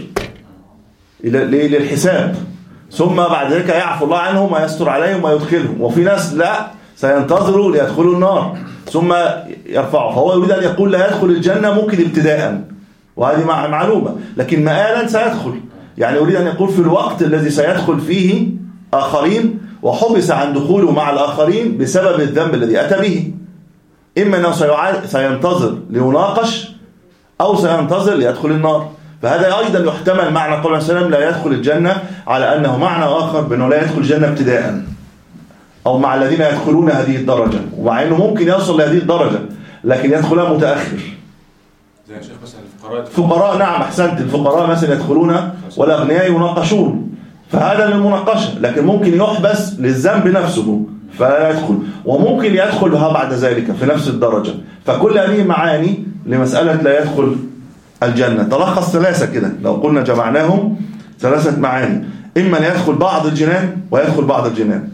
للحساب ثم بعد ذلك يعفو الله عنهم ويستر عليهم ويدخلهم، وفي ناس لا سينتظروا ليدخلوا النار ثم يرفعوا. فهو يريد أن يقول لا يدخل الجنة ممكن ابتداء، وهذه معلومة، لكن مآلا سيدخل. يعني يريد أن يقول في الوقت الذي سيدخل فيه آخرين وحبس عن دخوله مع الآخرين بسبب الذنب الذي أتى به، إما أنه سينتظر ليناقش أو سينتظر ليدخل النار. فهذا أيضا يحتمل معنى قول السلام لا يدخل الجنة على أنه معنى آخر بأنه لا يدخل الجنة ابتداء، أو مع الذين يدخلون هذه الدرجة، ومع أنه ممكن يصل لهذه الدرجة لكن يدخلها متأخر. زي يا شيخ مثلا الفقراء. الفقراء نعم أحسنت، الفقراء مثلا يدخلون والأغنياء يناقشون، فهذا للمناقشة، لكن ممكن يحبس للذنب نفسه فلا يدخل، وممكن يدخلها بعد ذلك في نفس الدرجة. فكل هذه معاني لمسألة لا يدخل الجنة. تلخص ثلاثة كده لو قلنا جمعناهم، ثلاثة معاني: إما أن يدخل بعض الجنان ويدخل بعض الجنان،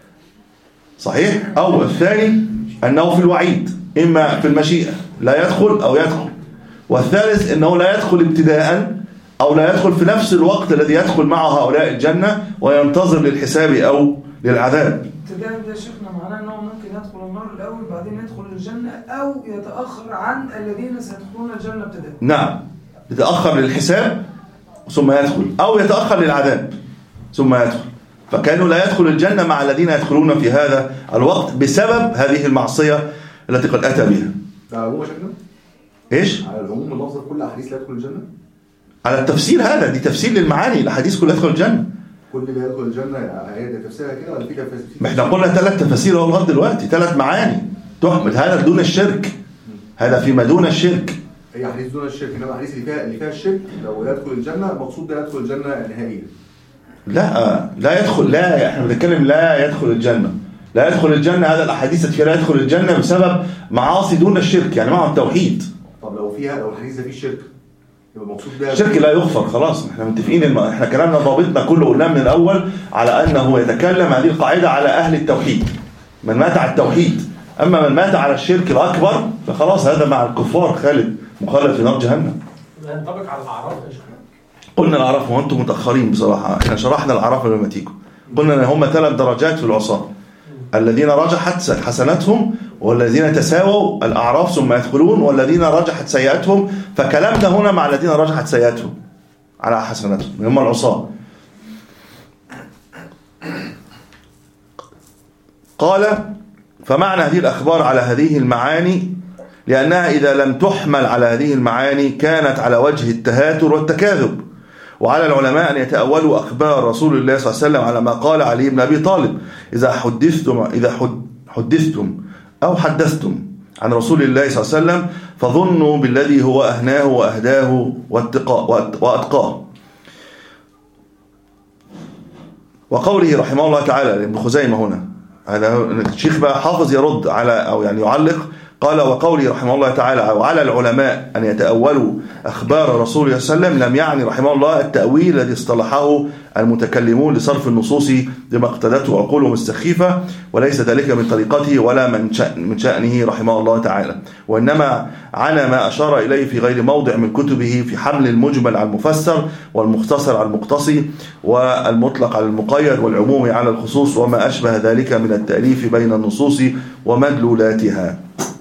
صحيح؟ أو الثاني أنه في الوعيد، إما في المشيئة لا يدخل أو يدخل. والثالث أنه لا يدخل ابتداء أو لا يدخل في نفس الوقت الذي يدخل معه هؤلاء الجنة وينتظر للحساب أو للعذاب. ابتداء ده شيخنا معناه أنه ممكن يدخل النار الأول بعدين يدخل الجنة، أو يتأخر عن الذين سيدخلون الجنة ابتداء. نعم، يتأخر للحساب ثم يدخل، أو يتأخر للعذاب ثم يدخل. فكانوا لا يدخل الجنة مع الذين يدخلون في هذا الوقت بسبب هذه المعصية التي قد أتى بها. ده العموم شكله؟ إيش؟ على العموم اللفظ كل أحاديث لا يدخل الجنة؟ على التفسير هذا، دي تفسير للمعاني، الأحاديث كلها يدخل الجنة. كل اللي يدخل الجنة هي ده تفسيرها كده ولا في تفسير؟ ما احنا قلنا ثلاث تفاسير اهو لغايه دلوقتي، ثلاث معاني تحمل هذا دون الشرك، هذا فيما دون الشرك. هي حديث دون الشرك، انما الحديث اللي فيها اللي فيها الشرك لو يدخل الجنة المقصود ده يدخل الجنة نهائيا. لا لا يدخل، لا احنا بنتكلم لا يدخل الجنة، لا يدخل الجنة. هذا الاحاديث التي لا يدخل الجنة بسبب معاصي دون الشرك، يعني معه التوحيد. طب لو فيها لو الحديث ده فيه شرك يبقى المقصود ده الشرك لا يغفر، خلاص احنا متفقين. الم... احنا كلامنا ضابطنا كله قلنا من الاول على انه يتكلم هذه القاعدة على اهل التوحيد، من مات على التوحيد. اما من مات على الشرك الاكبر فخلاص هذا مع الكفار خالد مخلد في نار جهنم. ينطبق على الاعراف يا شيخ. قلنا الاعراف وانتم متاخرين بصراحه، احنا شرحنا الاعراف قبل ما تيجوا. قلنا ان هم ثلاث درجات في العصاه: الذين رجحت حسناتهم، والذين تساووا الاعراف ثم يدخلون، والذين رجحت سيئاتهم. فكلامنا هنا مع الذين رجحت سيئاتهم على حسناتهم، هم العصاه. قال: فمعنى هذه الأخبار على هذه المعاني لأنها إذا لم تحمل على هذه المعاني كانت على وجه التهاتر والتكاذب. وعلى العلماء أن يتأولوا أخبار رسول الله صلى الله عليه وسلم على ما قال علي بن أبي طالب: إذا حدثتم إذا حدثتم أو حدثتم عن رسول الله صلى الله عليه وسلم فظنوا بالذي هو أهناه وأهداه وأتقاه. وقوله رحمه الله تعالى لابن خزيمة هنا: هذا الشيخ بقى حافظ يرد على أو يعني يعلق، قال وقولي رحمه الله تعالى أو على العلماء أن يتأولوا أخبار رسول الله صلى الله عليه وسلم لم يعني رحمه الله التأويل الذي اصطلحه المتكلمون لصرف النصوص بما اقتدته عقولهم السخيفة، وليس ذلك من طريقته ولا من شأن من شأنه رحمه الله تعالى، وإنما عنا ما أشار إليه في غير موضع من كتبه في حمل المجمل على المفسر والمختصر على المقتصي والمطلق على المقيد والعموم على الخصوص وما أشبه ذلك من التأليف بين النصوص ومدلولاتها.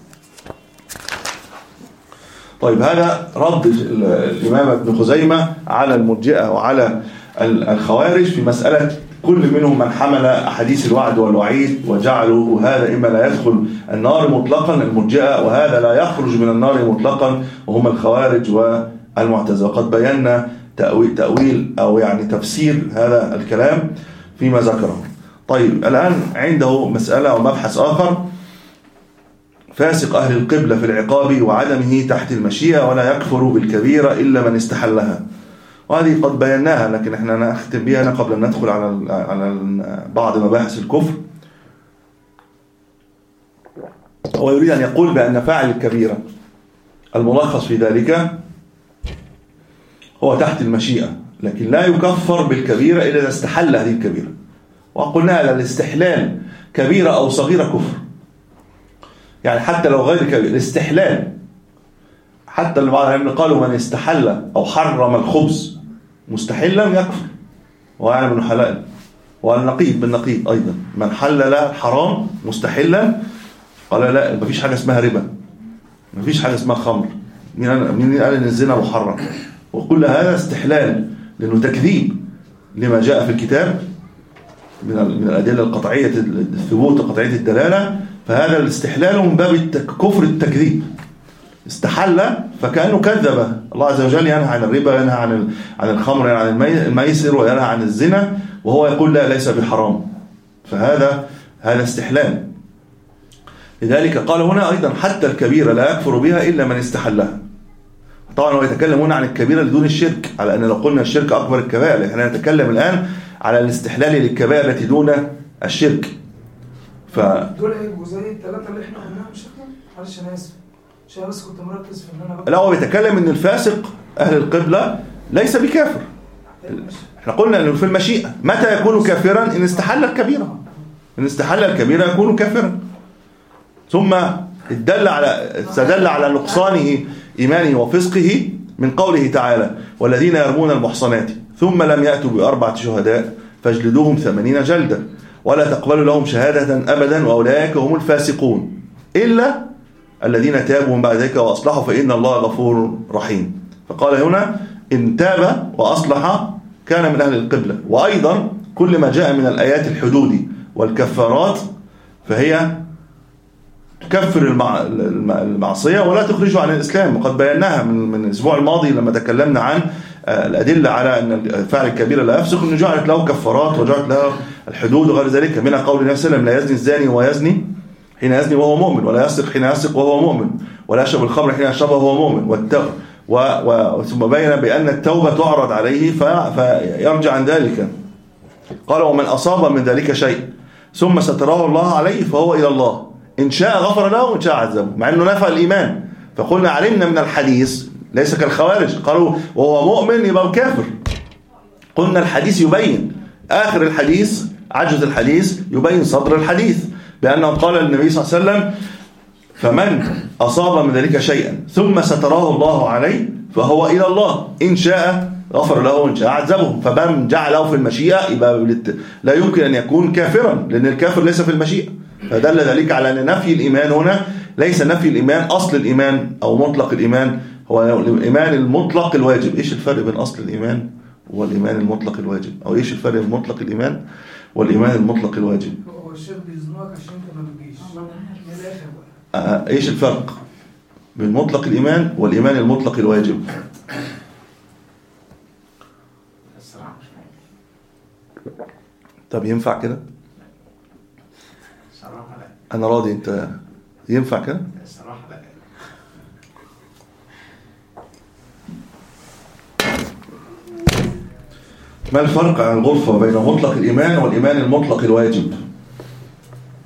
طيب هذا رد الإمام ابن خزيمة على المرجئة وعلى الخوارج في مسألة كل منهم من حمل أحاديث الوعد والوعيد وجعلوا هذا إما لا يدخل النار مطلقا المرجئة وهذا لا يخرج من النار مطلقا وهم الخوارج والمعتزلة. وقد بينا تأويل, تأويل أو يعني تفسير هذا الكلام فيما ذكره. طيب الآن عنده مسألة ومبحث آخر، فاسق أهل القبلة في العقاب وعدمه تحت المشيئة ولا يكفر بالكبيرة إلا من استحلها، وهذه قد بيناها لكن احنا نختم بها قبل أن ندخل على على بعض مباحث الكفر. هو يريد أن يقول بأن فاعل الكبيرة الملخص في ذلك هو تحت المشيئة، لكن لا يكفر بالكبيرة إلا إذا استحل هذه الكبيرة، وقلنا على الاستحلال كبيرة أو صغيرة كفر، يعني حتى لو غير كبير الاستحلال، حتى اللي بعض العلماء قالوا من استحل أو حرم الخبز مستحلا يكفر ويعلم انه حلال، والنقيض بالنقيض أيضا من حلل الحرام مستحلا قال لا مفيش حاجة اسمها ربا، مفيش حاجة اسمها خمر، مين قال ان الزنا محرم؟ وكل هذا استحلال لأنه تكذيب لما جاء في الكتاب من من الأدلة القطعية الثبوت قطعية الدلالة، فهذا الاستحلال من باب كفر التكذيب، استحل فكأنه كذب. الله عز وجل ينهى عن الربا، ينهى عن عن الخمر، ينهى عن الميسر، وينهى عن الزنا، وهو يقول لا ليس بحرام، فهذا هذا استحلال. لذلك قال هنا أيضا حتى الكبيرة لا يكفر بها إلا من استحلها. طبعا هو يتكلم هنا عن الكبيرة لدون الشرك، على أن لو قلنا الشرك أكبر الكبائر، احنا نتكلم الآن على الاستحلال للكبائر التي دون الشرك. ف دول هيبقوا زي الثلاثة اللي احنا قلناهم مش احنا؟ معلش أنا آسف عشان بس كنت مركز في ان انا بقى. لا هو بيتكلم ان الفاسق اهل القبلة ليس بكافر. احنا قلنا انه في المشيئة متى يكون كافرا؟ ان استحل الكبيرة، ان استحل الكبيرة يكون كافرا. ثم استدل على استدل على نقصانه ايمانه وفسقه من قوله تعالى والذين يرمون المحصنات ثم لم يأتوا بأربعة شهداء فاجلدوهم ثمانين جلدة ولا تقبلوا لهم شهادة أبدا وأولئك هم الفاسقون إلا الذين تابوا من بعد ذلك وأصلحوا فإن الله غفور رحيم. فقال هنا إن تاب وأصلح كان من أهل القبلة. وأيضا كل ما جاء من الآيات الحدود والكفارات فهي تكفر المع... المعصية ولا تخرجه عن الإسلام، وقد بيناها من, من الأسبوع الماضي لما تكلمنا عن الأدلة على أن فاعل الكبيرة لا يفسق، أنه جعلت له كفارات وجعلت له الحدود وغير ذلك، منها قول النبي صلى الله عليه وسلم لا يزني الزاني ويزني حين يزني وهو مؤمن، ولا يسرق حين يسرق وهو مؤمن، ولا يشرب الخمر حين يشربها وهو مؤمن، والتو... و... و... ثم بين بأن التوبة تعرض عليه ف... فيرجع عن ذلك. قال ومن أصاب من ذلك شيء ثم ستراه الله عليه فهو إلى الله إن شاء غفر له وإن شاء عذبه، مع أنه نفى الإيمان. فقلنا علمنا من الحديث ليس كالخوارج قالوا وهو مؤمن يبقى كافر. قلنا الحديث يبين آخر الحديث، عجز الحديث يبين صدر الحديث، بأنه قال النبي صلى الله عليه وسلم فمن أصاب من ذلك شيئا ثم ستراه الله عليه فهو إلى الله إن شاء غفر له وإن شاء عذبه. فمن جعله في المشيئة يبقى لا يمكن أن يكون كافرا، لأن الكافر ليس في المشيئة. فدل ذلك على أن نفي الإيمان هنا ليس نفي الإيمان أصل الإيمان أو مطلق الإيمان، هو الإيمان المطلق الواجب. إيش الفرق بين أصل الإيمان والإيمان المطلق الواجب؟ أو إيش الفرق بين مطلق الإيمان والإيمان المطلق الواجب؟ هو الشيخ بيزنقك عشان انت ما بتجيش من الاخر آه بقى. إيش الفرق بين مطلق الإيمان والإيمان المطلق الواجب؟ طب ينفع كده؟ أنا راضي. أنت ينفع كده؟ الصراحة لا. ما الفرق عن الغرفة بين مطلق الإيمان والإيمان المطلق الواجب؟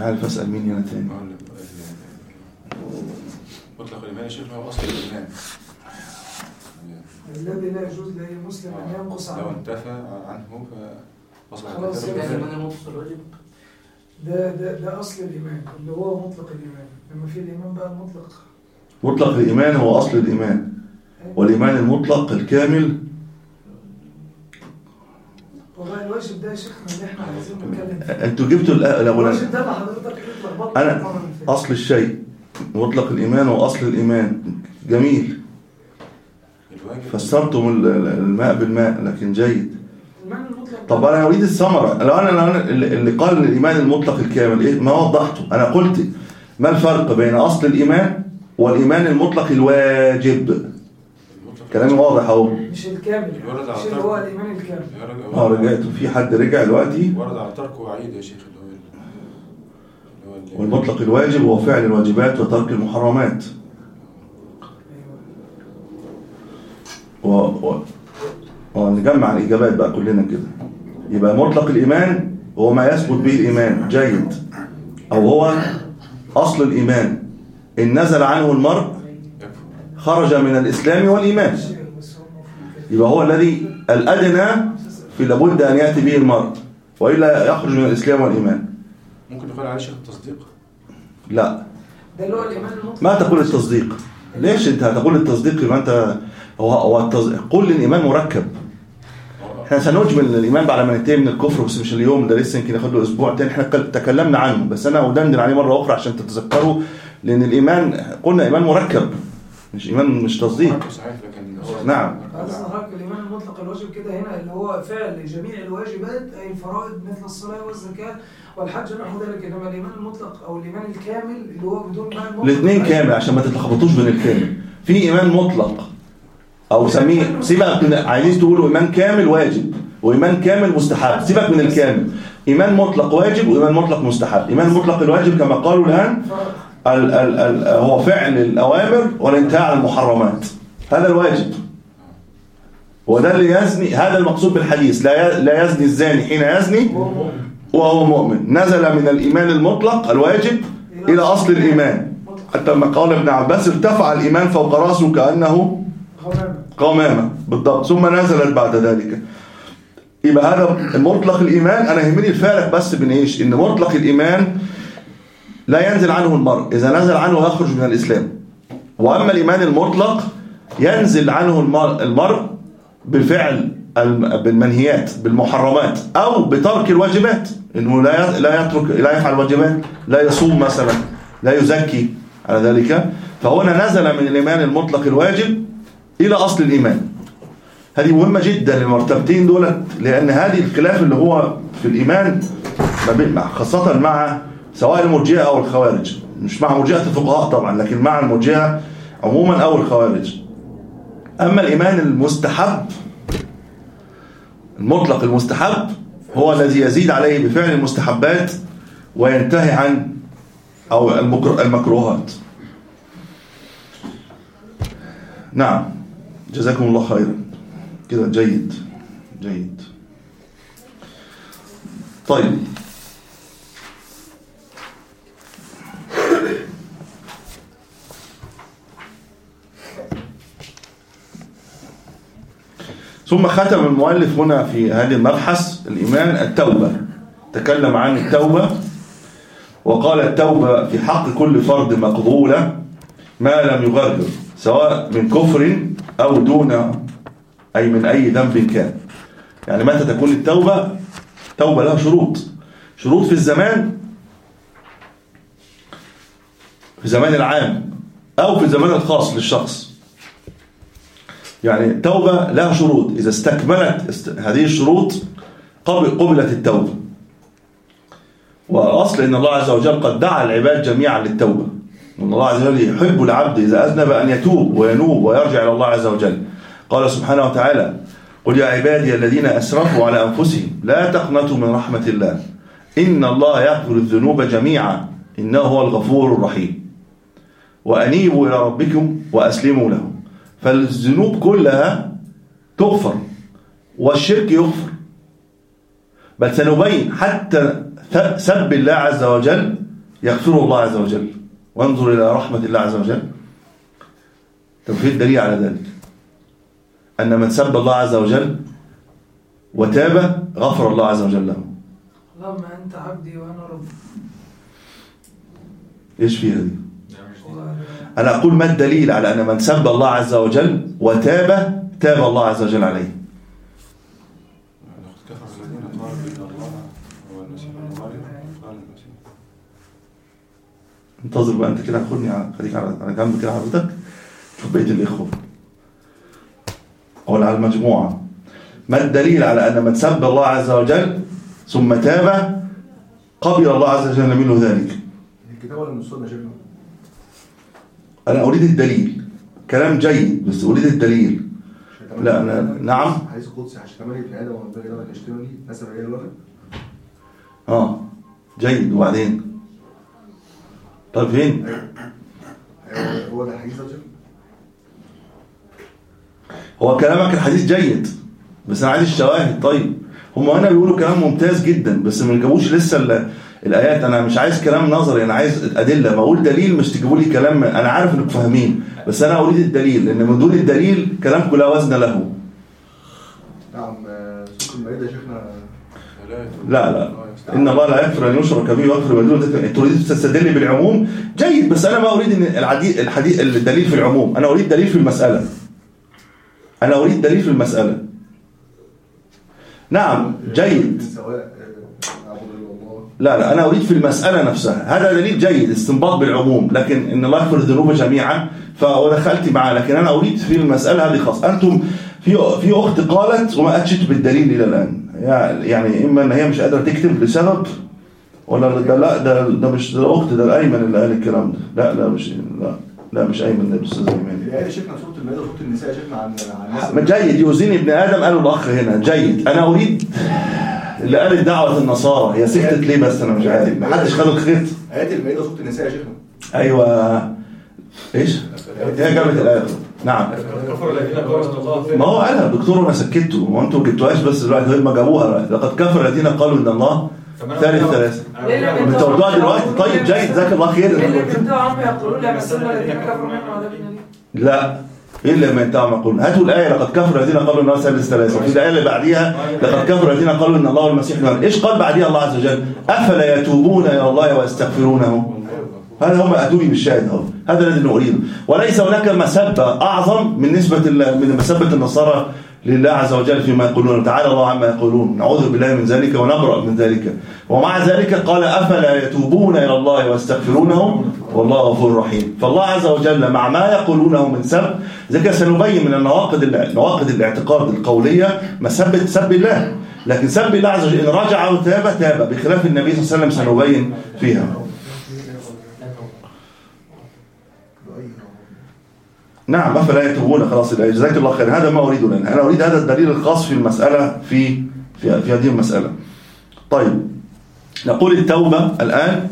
عارف اسال مين هنا تاني. مطلق الايمان يا شيخ هو اصل الايمان الذي لا يجوز للمسلم ان ينقص عنه. لو انتفى عنه فاصل خلاص الايمان. ده ده ده اصل الايمان اللي هو مطلق الايمان. لما في الايمان بقى المطلق، مطلق الايمان هو اصل الايمان، والايمان المطلق الكامل. والله الواجب ده يا شيخنا اللي احنا عايزين نتكلم فيه. انتوا جبتوا الاولاني. الواجب ده اللي حضرتك اتلخبطت. انا اصل الشيء مطلق الايمان واصل الايمان. جميل، فسرتم الماء بالماء، لكن جيد. طب انا اريد الثمره. لو انا اللي قال الايمان المطلق الكامل ايه؟ ما وضحته. انا قلت ما الفرق بين اصل الايمان والايمان المطلق الواجب؟ كلامي واضح اهو. مش الكامل، مش اللي هو الايمان الكامل. اه رجعت. في حد رجع دلوقتي. ورد على ترك وعيد يا شيخ. والمطلق الواجب هو فعل الواجبات وترك المحرمات. و... و... ونجمع الإجابات بقى كلنا كده. يبقى مطلق الإيمان هو ما يثبت به الإيمان. جيد. أو هو أصل الإيمان إن نزل عنه المرء خرج من الإسلام والإيمان. يبقى هو الذي الأدنى في لابد أن يأتي به المرء، وإلا يخرج من الإسلام والإيمان. ممكن نقول عليه شيخ التصديق؟ لا، ده اللي هو الإيمان المطلق. ما تقول التصديق. ليش انت هتقول التصديق؟ يبقى انت هو هو التصديق. قول الايمان مركب. احنا سنجمل الايمان بعد ما ننتهي من الكفر، بس مش اليوم ده، لسه يمكن ياخد له اسبوع تاني. احنا تكلمنا عنه، بس انا ادندن عليه مره اخرى عشان تتذكروا، لان الايمان قلنا ايمان مركب، مش ايمان مش تصديق. صحيح، لكن نعم. قصدك الايمان المطلق الواجب كده هنا اللي هو فعل جميع الواجبات، اي الفرائض مثل الصلاه والزكاه والحج نحو ذلك. انما الايمان المطلق او الايمان الكامل اللي هو بدون معنى المطلق. الاثنين كامل عشان ما تتلخبطوش بين الكامل. في ايمان مطلق او سميه، سيبك من عايزين تقولوا ايمان كامل واجب وايمان كامل مستحب. سيبك من الكامل. ايمان مطلق واجب وايمان مطلق مستحب. ايمان مطلق الواجب كما قالوا الان ال ال ال هو فعل الاوامر والانتهاء عن المحرمات. هذا الواجب، وده اللي يزني. هذا المقصود بالحديث، لا لا يزني الزاني حين يزني وهو مؤمن. نزل من الإيمان المطلق الواجب إلى أصل الإيمان، حتى ما قال ابن عباس ارتفع الإيمان فوق رأسه كأنه قمامة بالضبط، ثم نزلت بعد ذلك. يبقى هذا مطلق الإيمان. أنا يهمني الفارق بس بين إيش؟ إن مطلق الإيمان لا ينزل عنه المرء، إذا نزل عنه يخرج من الإسلام. وأما الإيمان المطلق ينزل عنه المرء بفعل بالمنهيات بالمحرمات أو بترك الواجبات، إنه لا لا يترك لا يفعل الواجبات، لا يصوم مثلا، لا يزكي على ذلك. فهنا نزل من الإيمان المطلق الواجب إلى أصل الإيمان. هذه مهمة جدا المرتبتين دولت، لأن هذه الخلاف اللي هو في الإيمان خاصة مع سواء المرجئة أو الخوارج، مش مع مرجئة الفقهاء طبعا، لكن مع المرجئة عموما أو الخوارج. أما الإيمان المستحب المطلق المستحب هو الذي يزيد عليه بفعل المستحبات وينتهي عن أو المكروهات. نعم، جزاكم الله خيرا. كده جيد جيد. طيب، ثم ختم المؤلف هنا في هذه المبحث الإيمان التوبة. تكلم عن التوبة وقال التوبة في حق كل فرد مقبولة ما لم يغرر، سواء من كفر أو دون أي من أي ذنب كان. يعني متى تكون التوبة؟ توبة لها شروط. شروط في الزمان، في زمان العام أو في الزمان الخاص للشخص. يعني التوبة لها شروط، إذا استكملت است... هذه الشروط قبلت التوبة. وأصل إن الله عز وجل قد دعا العباد جميعا للتوبة، وإن الله عز وجل يحب العبد إذا أذنب أن يتوب وينوب ويرجع إلى الله عز وجل. قال سبحانه وتعالى: قل يا عبادي الذين أسرفوا على أنفسهم لا تقنطوا من رحمة الله إن الله يغفر الذنوب جميعا إنه هو الغفور الرحيم وأنيبوا إلى ربكم وأسلموا له. فالذنوب كلها تغفر والشرك يغفر، بل سنبين حتى سب الله عز وجل يغفره الله عز وجل، وانظر إلى رحمة الله عز وجل. طب في الدليل على ذلك؟ أن من سب الله عز وجل وتاب غفر الله عز وجل له. اللهم أنت عبدي وأنا ربي. إيش فيها دي؟ أنا أقول ما الدليل على أن من سب الله عز وجل وتاب تاب الله عز وجل عليه؟ انتظر بقى انت كده، خدني خليك على جنب كده حضرتك، شوف بقيه الاخوه او على المجموعه. ما الدليل على ان من سب الله عز وجل ثم تاب قبل الله عز وجل منه ذلك؟ الكتاب ولا من السنه يا شيخنا؟ انا اريد الدليل. كلام جيد بس اريد الدليل. لا أنا نعم. حديث القدسي هشتمني ابن ادم ومن بغي ادم يشتمني نسب الى الولد. اه جيد، وبعدين؟ طيب فين؟ هو ده الحديث ده؟ هو كلامك الحديث جيد بس انا عايز الشواهد. طيب هم هنا بيقولوا كلام ممتاز جدا بس ما جابوش لسه الايات. انا مش عايز كلام نظري، انا عايز ادله. ما اقول دليل مش تجيبوا لي كلام. انا عارف انكم فاهمين بس انا اريد الدليل، لان من دون الدليل كلامكم لا وزن له. نعم. سوره المائده يا شيخنا. لا لا ان الله لا يغفر ان يشرك به ويغفر ما دون ذلك. تريد تستدل بالعموم جيد بس انا ما اريد ان الحديث الحديث الدليل في العموم، انا اريد دليل في المساله. انا اريد دليل في المساله. نعم جيد. لا لا انا اريد في المساله نفسها. هذا دليل جيد، استنباط بالعموم، لكن ان الله يغفر الذنوب جميعا فدخلت معاه، لكن انا اريد في المساله هذه خاص. انتم في في اخت قالت وما اتشت بالدليل الى الان، يعني اما ان هي مش قادره تكتب لسبب ولا ده لا ده ده مش ده الاخت، ده الايمن اللي قال الكلام ده. لا لا مش لا لا مش ايمن، ده الاستاذ ايمن. الايه شيخنا سوره المائده وسوره النساء يا شيخنا عن عن الناس. جيد يوزيني ابن ادم قالوا الاخ هنا جيد. انا اريد اللي قال دعوه النصارى. هي سكتت ليه بس انا مش عارف، ما حدش خد الخيط. ايات المائده وسوره النساء يا شيخنا. ايوه ايش هي جابت الايه؟ نعم ما هو قالها الدكتور وانا سكته، ما انتوا ما جبتوهاش بس دلوقتي ما جابوها. لقد كفر الذين قالوا ان الله ثالث ثلاثه. بتوضوها دلوقتي. طيب جيد جزاك الله خير. لا ايه اللي ما ينتهوا ما يقولون؟ هاتوا الايه لقد كفر الذين قالوا ان الله ثالث ثلاثه، وفي الايه اللي بعديها لقد كفر الذين قالوا ان الله والمسيح ابن. ايش قال بعديها الله عز وجل؟ افلا يتوبون الى الله ويستغفرونه. هذا هم اتوني بالشاهد اهو، هذا الذي نريده. وليس هناك مسبه اعظم من نسبه من مسبه النصارى لله عز وجل فيما يقولون. تعالى الله عما يقولون، نعوذ بالله من ذلك ونبرأ من ذلك. ومع ذلك قال افلا يتوبون الى الله ويستغفرونه والله غفور رحيم. فالله عز وجل مع ما يقولونه من سب، ذلك سنبين من النواقض نواقض الاعتقاد القوليه مسبه سب الله، لكن سب الله عز وجل ان رجع وتاب تاب، بخلاف النبي صلى الله عليه وسلم سنبين فيها. نعم افلا يتوبون. خلاص جزاك الله خير. هذا ما اريده لنا، انا اريد هذا الدليل الخاص في المساله في في, في هذه المساله. طيب نقول التوبه الان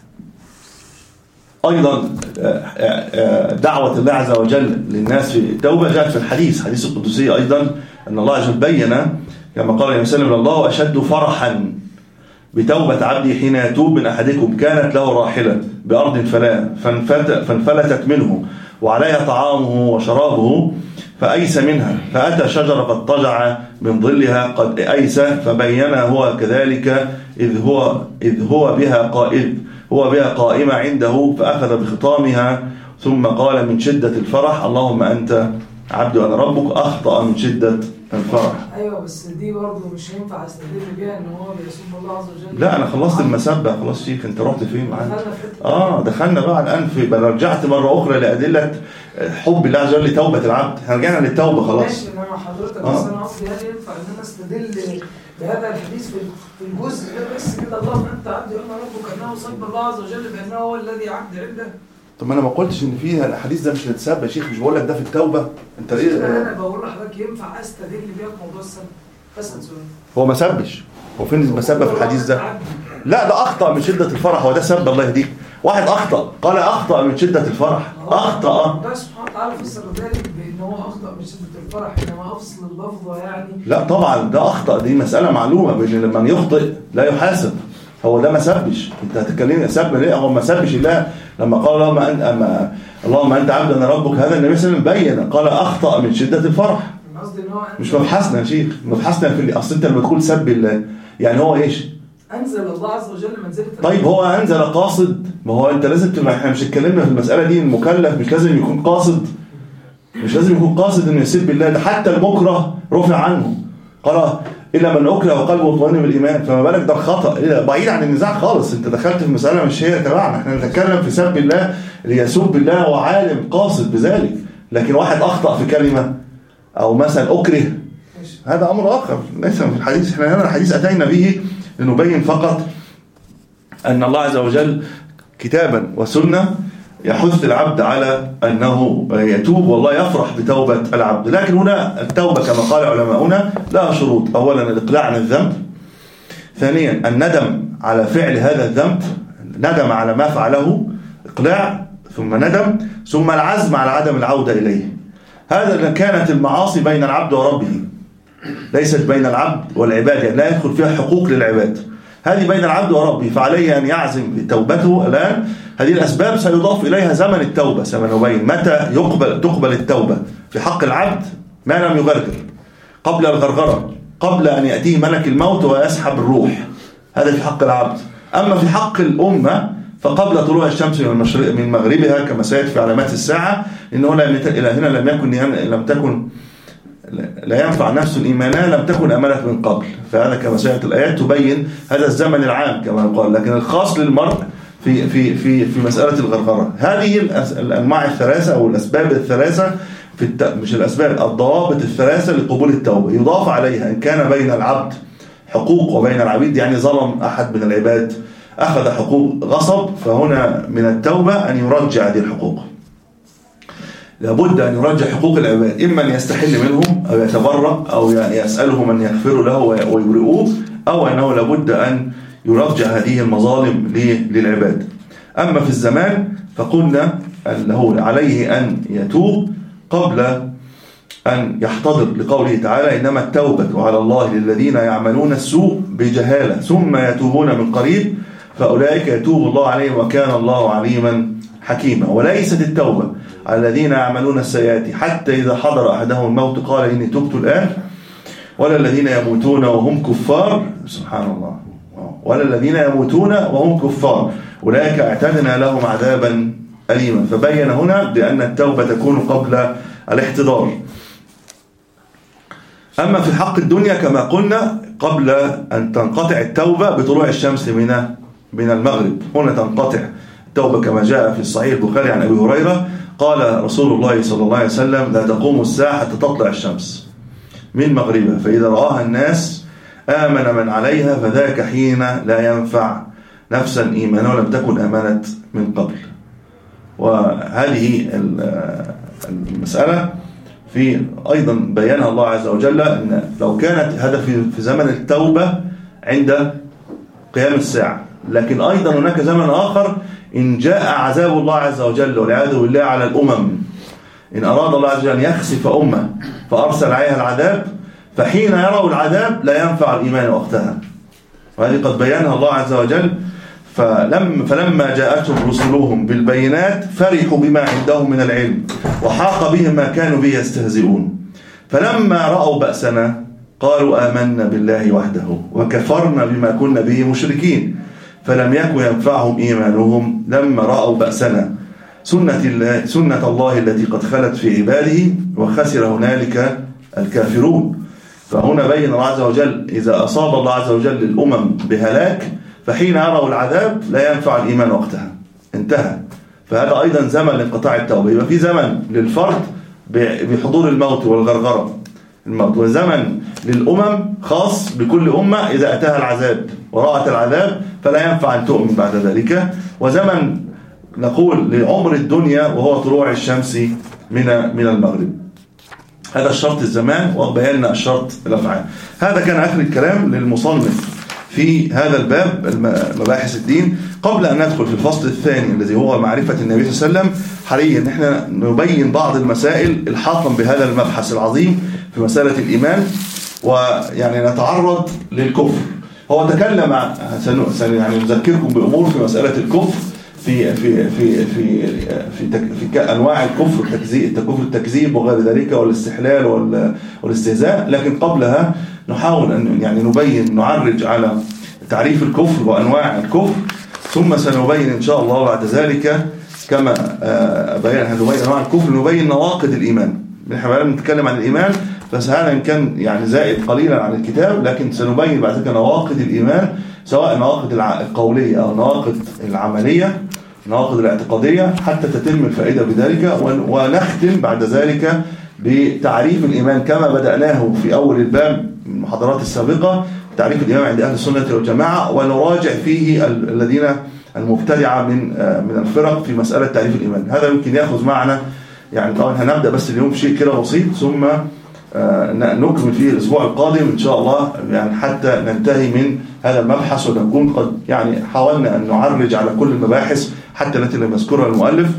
ايضا دعوه الله عز وجل للناس في التوبه جاءت في الحديث حديث القدسي ايضا ان الله عز وجل بين كما قال النبي صلى الله عليه وسلم الله اشد فرحا بتوبة عبدي حين يتوب من احدكم كانت له راحله بارض فلا فانفلتت منه وعليها طعامه وشرابه فأيس منها فأتى شجرة قد طجع من ظلها قد أيس فبينها هو كذلك إذ هو إذ هو بها قائد هو بها قائمة عنده فأخذ بخطامها ثم قال من شدة الفرح اللهم أنت عبد أنا ربك. أخطأ من شدة الفرح. ايوه بس دي برضه مش هينفع استدل بيها ان هو بيسب الله عز وجل. لا انا خلصت المسبه خلاص. شيخ انت رحت فين معانا؟ اه دخلنا بقى الان في بل رجعت مره اخرى لادله حب الله عز وجل لتوبه العبد. احنا رجعنا للتوبه خلاص. ماشي انما حضرتك بس آه. انا قصدي هل ينفع ان انا استدل بهذا الحديث في الجزء ده بس كده اللهم انت عبدي وانا ربك انه سب الله عز وجل بانه هو الذي عبد عنده؟ طب ما انا ما قلتش ان فيها الحديث ده مش هيتساب يا شيخ. مش بقول لك ده في التوبه. انت ليه انا بقول لحضرتك ينفع استدل بيها في موضوع السب؟ اسال سؤال. هو ما سبش. هو فين المسبه في الحديث ده؟ لا ده اخطا من شده الفرح. هو ده سب الله يهديك. واحد اخطا قال اخطا من شده الفرح. اخطا ده سبحانه وتعالى فسر ذلك بان هو اخطا من شده الفرح انما افصل اللفظه يعني. لا طبعا ده اخطا. دي مساله معلومه بان لما يخطئ لا يحاسب. هو ده ما سبش. انت هتكلمني سب ليه؟ هو ما سبش الله لما قال اللهم انت أما اللهم انت عبد انا ربك. هذا النبي صلى الله عليه وسلم بين قال اخطا من شده الفرح. مش مبحثنا يا شيخ، مبحثنا في اصل انت لما تقول سب الله يعني هو ايش؟ انزل الله عز وجل منزله. طيب هو انزل قاصد؟ ما هو انت لازم تبقى، احنا مش اتكلمنا في المساله دي، المكلف مش لازم يكون قاصد، مش لازم يكون قاصد انه يسب الله. ده حتى المكره رفع عنه قال الا من اكره وقلبه مطمئن بالايمان، فما بالك ده خطا بعيد عن النزاع خالص. انت دخلت في مساله مش هي تبعنا، احنا نتكلم في سب الله اللي يسب الله وعالم قاصد بذلك. لكن واحد اخطا في كلمه او مثلا اكره، هذا امر اخر ليس في الحديث. احنا هنا الحديث اتينا به لنبين فقط ان الله عز وجل كتابا وسنه يحث العبد على أنه يتوب، والله يفرح بتوبة العبد. لكن هنا التوبة كما قال علماؤنا لها شروط. أولا الإقلاع عن الذنب، ثانيا الندم على فعل هذا الذنب، ندم على ما فعله إقلاع، ثم ندم، ثم العزم على عدم العودة إليه. هذا كانت المعاصي بين العبد وربه، ليست بين العبد والعباد، يعني لا يدخل فيها حقوق للعباد، هذه بين العبد وربه، فعليه أن يعزم بتوبته الآن. هذه الأسباب سيضاف إليها زمن التوبة، سنبين متى يقبل تقبل التوبة في حق العبد ما لم يغرغر، قبل الغرغرة، قبل أن يأتيه ملك الموت ويسحب الروح، هذا في حق العبد. أما في حق الأمة فقبل طلوع الشمس من المشرق من مغربها كما سيأتي في علامات الساعة، إنه إلى هنا لم يكن لم تكن لا ينفع نفس إيمانها لم تكن أملت من قبل. فهذا كما سيأتي الآيات تبين هذا الزمن العام كما يقال، لكن الخاص للمرء في في في في مسألة الغرغرة. هذه الأنواع الثلاثة أو الأسباب الثلاثة في الت... مش الأسباب، الضوابط الثلاثة لقبول التوبة، يضاف عليها إن كان بين العبد حقوق وبين العبيد، يعني ظلم أحد من العباد، أخذ حقوق غصب، فهنا من التوبة أن يرجع هذه الحقوق. لابد أن يرجع حقوق العباد، إما أن يستحل منهم أو يتبرأ أو يسألهم أن يغفروا له ويبرئوه، أو أنه لابد أن يرجع هذه المظالم للعباد. أما في الزمان فقلنا له عليه أن يتوب قبل أن يحتضر لقوله تعالى إنما التوبة على الله للذين يعملون السوء بجهالة ثم يتوبون من قريب فأولئك يتوب الله عليهم وكان الله عليما حكيما. وليست التوبة على الذين يعملون السيئات حتى إذا حضر أحدهم الموت قال إني تبت الآن، ولا الذين يموتون وهم كفار، سبحان الله، ولا الذين يموتون وهم كفار أولئك اعتدنا لهم عذابا أليما. فبين هنا بأن التوبة تكون قبل الاحتضار. أما في حق الدنيا كما قلنا قبل أن تنقطع التوبة بطلوع الشمس من من المغرب، هنا تنقطع التوبة كما جاء في الصحيح البخاري عن أبي هريرة قال رسول الله صلى الله عليه وسلم لا تقوم الساعة حتى تطلع الشمس من مغربها فإذا رآها الناس آمن من عليها فذاك حين لا ينفع نفسا إيمانها ولم تكن آمنت من قبل. وهذه المسألة في أيضا بيانها الله عز وجل أن لو كانت هذا في زمن التوبة عند قيام الساعة، لكن أيضا هناك زمن آخر إن جاء عذاب الله عز وجل والعياذ بالله على الأمم، إن أراد الله عز وجل أن يخسف أمة فأرسل عليها العذاب، فحين يروا العذاب لا ينفع الإيمان وقتها. وهذه قد بيانها الله عز وجل فلم فلما جاءتهم رسلهم بالبينات فرحوا بما عندهم من العلم وحاق بهم ما كانوا به يستهزئون فلما رأوا بأسنا قالوا آمنا بالله وحده وكفرنا بما كنا به مشركين فلم يكن ينفعهم إيمانهم لما رأوا بأسنا سنة الله, سنة الله التي قد خلت في عباده وخسر هنالك الكافرون. فهنا بين الله عز وجل إذا أصاب الله عز وجل الأمم بهلاك فحين يروا العذاب لا ينفع الإيمان وقتها، انتهى. فهذا أيضا زمن لانقطاع التوبة. يبقى في زمن للفرد بحضور الموت والغرغرة الموت، وزمن للأمم خاص بكل أمة إذا أتاها العذاب ورأت العذاب فلا ينفع أن تؤمن بعد ذلك، وزمن نقول لعمر الدنيا وهو طلوع الشمس من من المغرب. هذا الشرط الزمان وبينا الشرط الأفعال. هذا كان آخر الكلام للمصنف في هذا الباب مباحث الدين. قبل أن ندخل في الفصل الثاني الذي هو معرفة النبي صلى الله عليه وسلم، حري أن احنا نبين بعض المسائل الحاقا بهذا المبحث العظيم في مسألة الإيمان، ويعني نتعرض للكفر هو تكلم عن سن يعني نذكركم بأمور في مسألة الكفر في في في في في, تك في أنواع الكفر، التكذيب الكفر التكذيب وغير ذلك، والاستحلال والاستهزاء. لكن قبلها نحاول أن يعني نبين نعرج على تعريف الكفر وأنواع الكفر، ثم سنبين إن شاء الله بعد ذلك كما بيان هنبين أنواع الكفر، نبين نواقض الإيمان. نحن نتكلم عن الإيمان بس هذا إن كان يعني زائد قليلا عن الكتاب، لكن سنبين بعد ذلك نواقض الإيمان، سواء نواقض القولية أو نواقض العملية، نواقض الاعتقادية، حتى تتم الفائدة بذلك. ونختم بعد ذلك بتعريف الإيمان كما بدأناه في أول الباب من المحاضرات السابقة، تعريف الإيمان عند أهل السنة والجماعة، ونراجع فيه الذين المبتدعة من من الفرق في مسألة تعريف الإيمان. هذا يمكن يأخذ معنا يعني طبعا هنبدأ بس اليوم شيء كده بسيط، ثم نكمل فيه الأسبوع القادم إن شاء الله، يعني حتى ننتهي من هذا المبحث ونكون قد يعني حاولنا أن نعرج على كل المباحث حتى التي لم يذكرها المؤلف.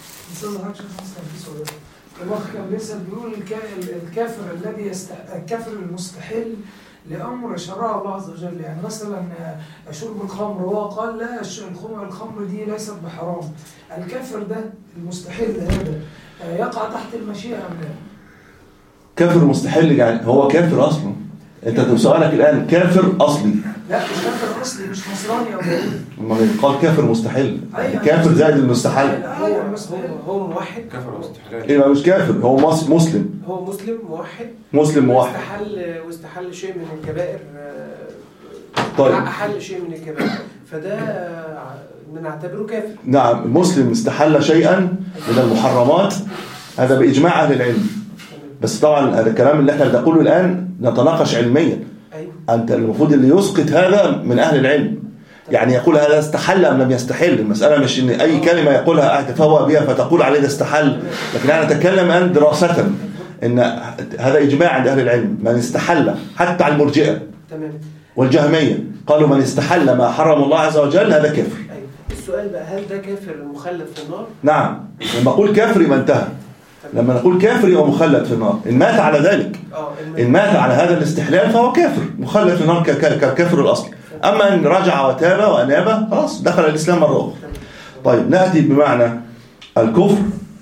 الوقت كان لسه بيقول الكافر الذي يستح... الكافر المستحل لأمر شرعه الله عز وجل. يعني مثلا شرب الخمر، هو قال لا الخمر دي ليست بحرام. الكافر ده المستحل هذا يقع تحت المشيئة أم لا؟ كافر مستحل يعني هو كافر أصلا. أنت سؤالك الآن كافر أصلي؟ لا مش كافر أصلي، مش نصراني أو يهودي. قال كافر مستحل، أيوة كافر زائد المستحل. أيوة هو موحد. كافر واستحلال. إيه مش كافر، هو مسلم. هو مسلم موحد. مسلم موحد. واستحل واستحل شيء من الكبائر. طيب. أحل شيء من الكبائر، فده نعتبره كافر. نعم، مسلم استحل شيئا من المحرمات، هذا بإجماع أهل العلم. بس طبعا هذا الكلام اللي احنا بنقوله الآن نتناقش علميا. أيوة. أنت المفروض اللي يسقط هذا من أهل العلم، يعني يقول هذا استحل أم لم يستحل. المسألة مش إن أي كلمة يقولها تفوه بها فتقول عليه ده استحل، لكن أنا أتكلم عن دراسة إن هذا إجماع عند أهل العلم، من استحل حتى على المرجئة تمام والجهمية قالوا من استحل ما حرم الله عز وجل هذا كافر. أيوة. السؤال بقى هل ده كافر مخلد في النار؟ نعم، لما أقول كافر يبقى انتهى. لما نقول كافر يبقى مخلد في النار إن مات على ذلك. إن مات على هذا الاستحلال فهو كافر مخلد في النار ككافر الأصل. أما إن رجع وتاب وأناب خلاص دخل الإسلام مرة أخرى. طيب نأتي بمعنى الكفر.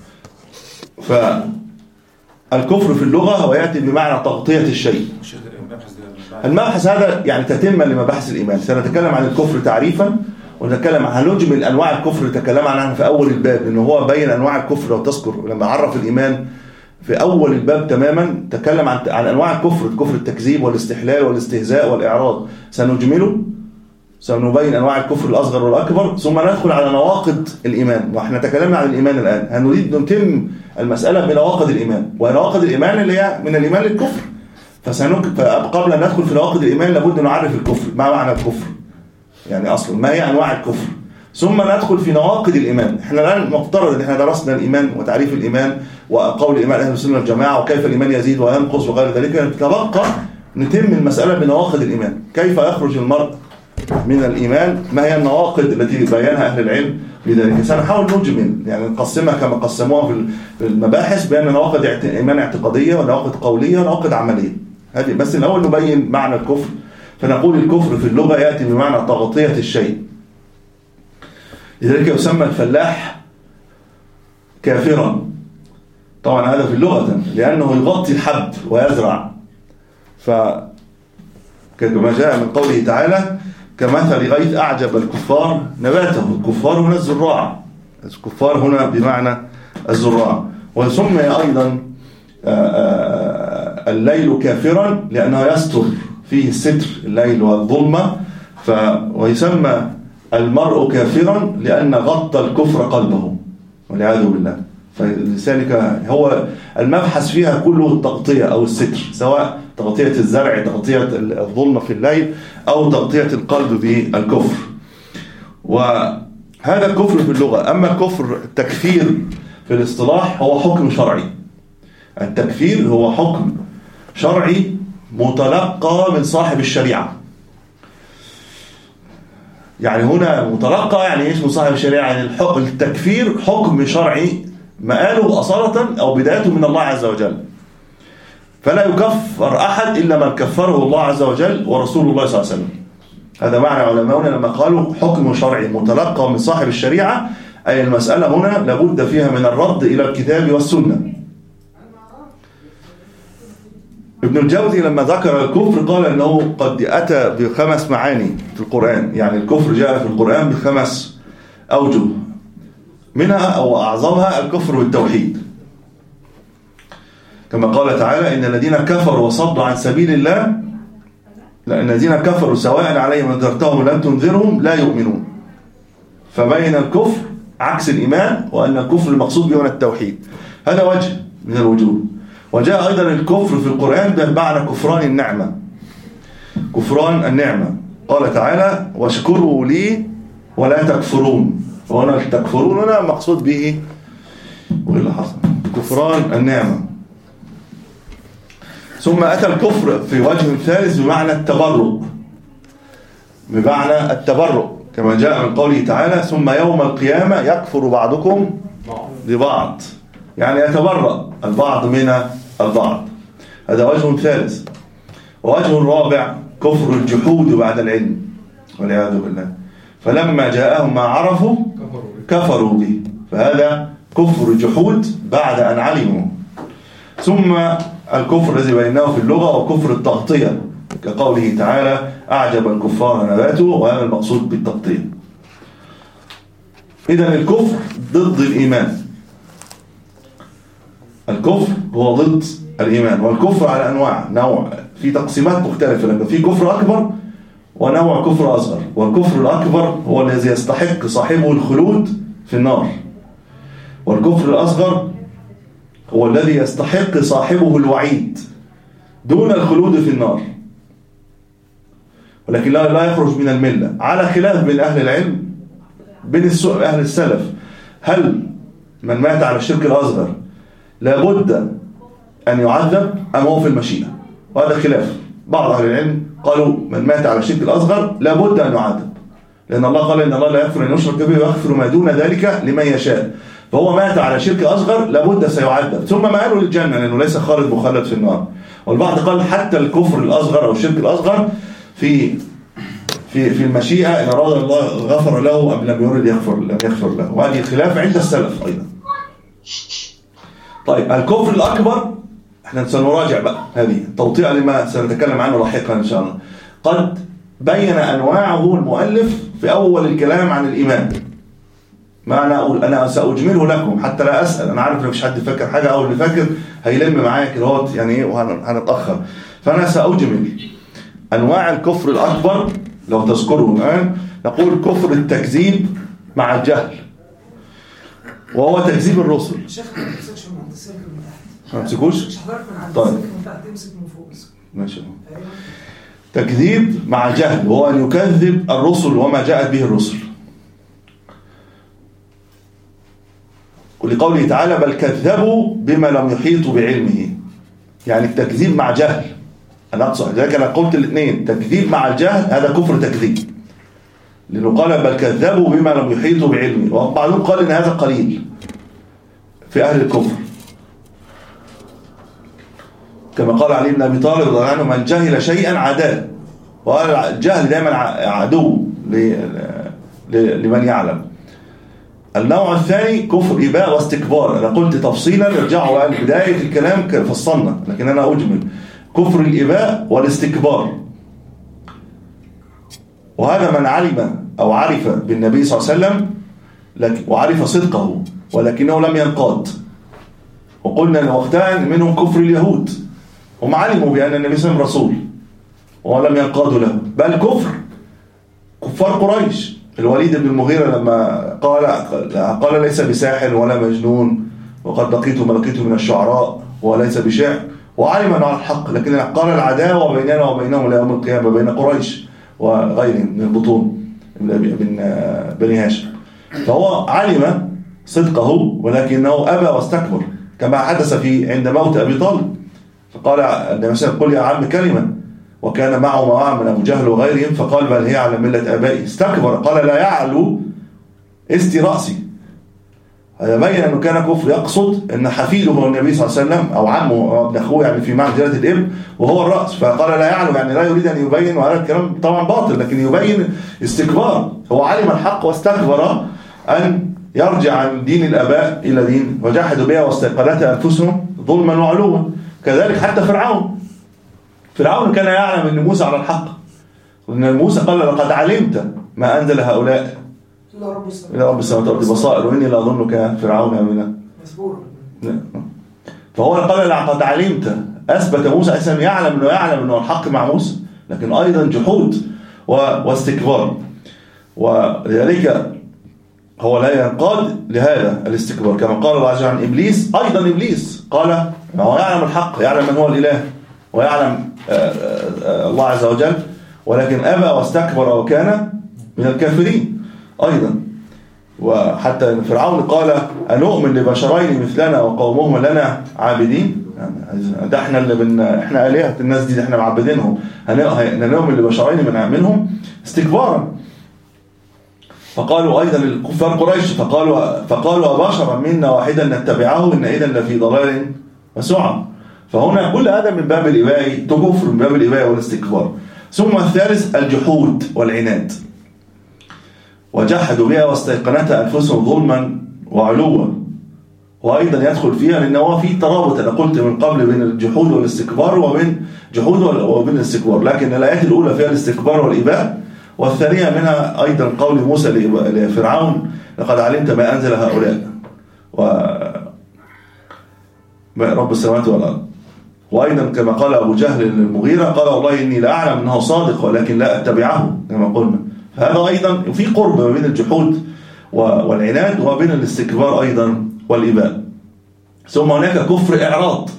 فالكفر في اللغة هو يأتي بمعنى تغطية الشيء. المبحث هذا يعني تتم لمباحث الإيمان. سنتكلم عن الكفر تعريفا، ونتكلم عن هنجمل أنواع الكفر تكلم عنها في أول الباب، لأنه هو بين أنواع الكفر. لو تذكر لما عرف الإيمان في أول الباب تماما تكلم عن عن أنواع الكفر، كفر التكذيب والاستحلال والاستهزاء والإعراض. سنجمله، سنبين أنواع الكفر الأصغر والأكبر، ثم ندخل على نواقض الإيمان. وإحنا تكلمنا عن الإيمان الآن، هنريد نتم المسألة بنواقض الإيمان. ونواقض الإيمان اللي هي من الإيمان للكفر. فسنك فقبل أن ندخل في نواقض الإيمان لابد نعرف الكفر، ما معنى الكفر يعني أصلا، ما هي أنواع الكفر، ثم ندخل في نواقض الإيمان. احنا الآن مفترض ان احنا درسنا الإيمان وتعريف الإيمان وقول الإيمان أهل السنة والجماعة وكيف الإيمان يزيد وينقص وغير ذلك. نتبقى نتم المسألة بنواقض الإيمان، كيف يخرج المرء من الإيمان، ما هي النواقض التي بيانها أهل العلم بذلك. سنحاول نجمل يعني نقسمها كما قسموها في المباحث بأن نواقض إيمان اعتقادية ونواقض قولية ونواقض عملية. هذه بس الأول نبين معنى الكفر. فنقول الكفر في اللغة يأتي بمعنى تغطية الشيء، لذلك يسمى الفلاح كافرا. طبعا هذا في اللغة لأنه يغطي الحب ويزرع، فكما جاء من قوله تعالى كمثل غيث أعجب الكفار نباته. الكفار هنا الزراع، الكفار هنا بمعنى الزراع. ويسمى أيضا الليل كافرا لأنه يستر فيه الستر، الليل والظلمة. ف... ويسمى المرء كافرا لأن غطى الكفر قلبه والعياذ بالله. فلذلك هو المبحث فيها كله التغطية أو الستر، سواء تغطية الزرع، تغطية الظلمة في الليل، أو تغطية القلب بالكفر. وهذا الكفر في اللغة. أما كفر التكفير في الاصطلاح هو حكم شرعي. التكفير هو حكم شرعي متلقى من صاحب الشريعة. يعني هنا متلقى يعني ايش من صاحب الشريعة؟ يعني الحكم التكفير حكم شرعي مآله أصالة أو بدايته من الله عز وجل، فلا يكفر أحد إلا من كفره الله عز وجل ورسول الله صلى الله عليه وسلم. هذا معنى علماؤنا لما قالوا حكم شرعي متلقى من صاحب الشريعة، أي المسألة هنا لابد فيها من الرد إلى الكتاب والسنة. ابن الجوزي لما ذكر الكفر قال أنه قد أتى بخمس معاني في القرآن، يعني الكفر جاء في القرآن بخمس أوجه، منها أو أعظمها الكفر بالتوحيد، كما قال تعالى إن الذين كفروا وصدوا عن سبيل الله، لأن الذين كفروا سواء عليهم انذرتهم لم تنذرهم لا يؤمنون. فبين الكفر عكس الإيمان، وأن الكفر المقصود به هنا التوحيد. هذا وجه من الوجوه. وجاء أيضا الكفر في القرآن بمعنى كفران النعمة، كفران النعمة. قال تعالى واشكروا لي ولا تكفرون، وهنا التكفرون هنا مقصود به وإيه اللي حصل كفران النعمة. ثم أتى الكفر في وجه ثالث بمعنى التبرؤ، بمعنى التبرؤ كما جاء من قوله تعالى ثم يوم القيامة يكفر بعضكم لبعض، يعني يتبرأ البعض من البعض. هذا وجه ثالث. ووجه رابع كفر الجحود بعد العلم والعياذ بالله، فلما جاءهم ما عرفوا كفروا به، فهذا كفر الجحود بعد أن علموا. ثم الكفر الذي بيناه في اللغة وكفر التغطية، كقوله تعالى أعجب الكفار نباته، وهذا المقصود بالتغطية. إذن الكفر ضد الإيمان، الكفر هو ضد الإيمان. والكفر على أنواع، نوع في تقسيمات مختلفة، لكن في كفر أكبر ونوع كفر أصغر. والكفر الأكبر هو الذي يستحق صاحبه الخلود في النار، والكفر الأصغر هو الذي يستحق صاحبه الوعيد دون الخلود في النار، ولكن لا لا يخرج من الملة، على خلاف بين أهل العلم بين أهل السلف، هل من مات على الشرك الأصغر لابد أن يعذب أم هو في المشيئة؟ وهذا خلاف. بعض أهل العلم قالوا من مات على الشرك الأصغر لابد أن يعذب، لأن الله قال إن الله لا يغفر أن يشرك به ويغفر ما دون ذلك لمن يشاء، فهو مات على شرك أصغر لابد سيعذب، ثم مآله للجنة لأنه ليس خالد مخلد في النار. والبعض قال حتى الكفر الأصغر أو الشرك الأصغر في في في المشيئة، إن أراد الله غفر له أم لم يرد يغفر لم يغفر له، وهذه الخلاف عند السلف أيضا. طيب الكفر الأكبر احنا سنراجع بقى هذه توطيئة لما سنتكلم عنه لاحقا إن شاء الله. قد بين أنواعه المؤلف في أول الكلام عن الإيمان، ما أنا أقول أنا سأجمله لكم حتى لا أسأل، أنا عارف إن مفيش حد فاكر حاجة، أو اللي فاكر هيلم معايا كده يعني إيه وهنتأخر، فأنا سأجمل أنواع الكفر الأكبر. لو تذكروا الآن نقول كفر التكذيب مع الجهل، وهو تكذيب الرسل. شيخ ما تمسكش من عند السلك من تحت، ما تمسكوش؟ مش حضرتك من عند طيب. السلك من تحت، تمسك من فوق بس. ماشي. تكذيب مع جهل هو أن يكذب الرسل وما جاءت به الرسل، ولقوله تعالى بل كذبوا بما لم يحيطوا بعلمه، يعني التكذيب مع جهل. أنا أقصد ذلك، أنا قلت الاثنين، تكذيب مع الجهل هذا كفر تكذيب، لأنه قال بل كذبوا بما لم يحيطوا بعلمه، وبعضهم قال إن هذا قليل في أهل الكفر، كما قال علي بن أبي طالب رضي الله عنه من جهل شيئا عداه، وقال الجهل دائما عدو لمن يعلم. النوع الثاني كفر إباء واستكبار، أنا قلت تفصيلا ارجعوا على بداية الكلام فصلنا، لكن أنا أجمل كفر الإباء والاستكبار. وهذا من علم أو عرف بالنبي صلى الله عليه وسلم وعرف صدقه ولكنه لم ينقاد، وقلنا وقتها منهم كفر اليهود، هم علموا بأن النبي صلى الله عليه وسلم رسول ولم ينقادوا له، بل كفر كفار قريش. الوليد بن المغيرة لما قال قال ليس بساحر ولا مجنون وقد لقيت ما لقيت من الشعراء وليس بشاعر، وعلم أنه على الحق، لكن قال العداوة بيننا وبينهم إلى يوم القيامة بين قريش وغيرهم من البطون من بني هاشم، فهو علم صدقه ولكنه أبى واستكبر، كما حدث في عند موت أبي طالب، فقال النبي صلى الله عليه وسلم قل يا عم كلمة، وكان معه موعى من أبو جهل وغيرهم، فقال بل هي على ملة آبائي، استكبر، قال لا يعلو استي رأسي، يبين أنه كان كفر يقصد أن حفيده هو النبي صلى الله عليه وسلم أو عمه أو ابن أخوه يعني في معنى جلالة الابن وهو الرأس، فقال لا يعلم يعني لا يريد أن يبين، وهذا الكلام طبعا باطل، لكن يبين استكبار. هو علم الحق واستكبر أن يرجع عن دين الآباء إلى دين، وجحدوا بها واستيقنتها أنفسهم ظلما وعلوا. كذلك حتى فرعون فرعون كان يعلم أن موسى على الحق، وأن موسى قال لقد علمت ما أنزل هؤلاء إلى رب السماوات والأرض بصائر وإني لأظنك فرعون من مسبور. فهو قال لقد علمت، أثبت موسى أساسا يعلم أنه يعلم أنه الحق مع موسى، لكن أيضا جحود واستكبار، ولذلك هو لا ينقاد لهذا الاستكبار. كما قال الله عز وجل عن إبليس، أيضا إبليس قال هو يعلم الحق، يعلم من هو الإله ويعلم الله عز وجل، ولكن أبى واستكبر وكان من الكافرين أيضا. وحتى فرعون قال أنؤمن لبشرين مثلنا وقومهم لنا عابدين، يعني ده احنا اللي بن احنا آلهة الناس دي احنا معبدينهم، هنؤمن لبشرين من منهم استكبارا. فقالوا أيضا الكفار قريش فقالوا فقالوا أبشرا منا واحدا نتبعه إن إذا لفي ضلال وسعة. فهنا كل هذا من باب الإباء، تكفر من باب الإباء والاستكبار. ثم الثالث الجحود والعناد، وجحدوا بها واستيقنتها أنفسهم ظلما وعلوا، وأيضا يدخل فيها لأنه هو في ترابط أنا قلت من قبل بين الجحود والاستكبار وبين جحود وبين الاستكبار، لكن الآيات الأولى فيها الاستكبار والإباء، والثانية منها أيضا قول موسى لفرعون لقد علمت ما أنزل هؤلاء ورب السماوات والأرض. وأيضا كما قال أبو جهل للمغيرة قال والله إني لا أعلم أنه صادق ولكن لا أتبعه كما قلنا. فهذا أيضا في قرب بين الجحود والعناد وبين الاستكبار أيضا والإباء. ثم هناك كفر إعراض،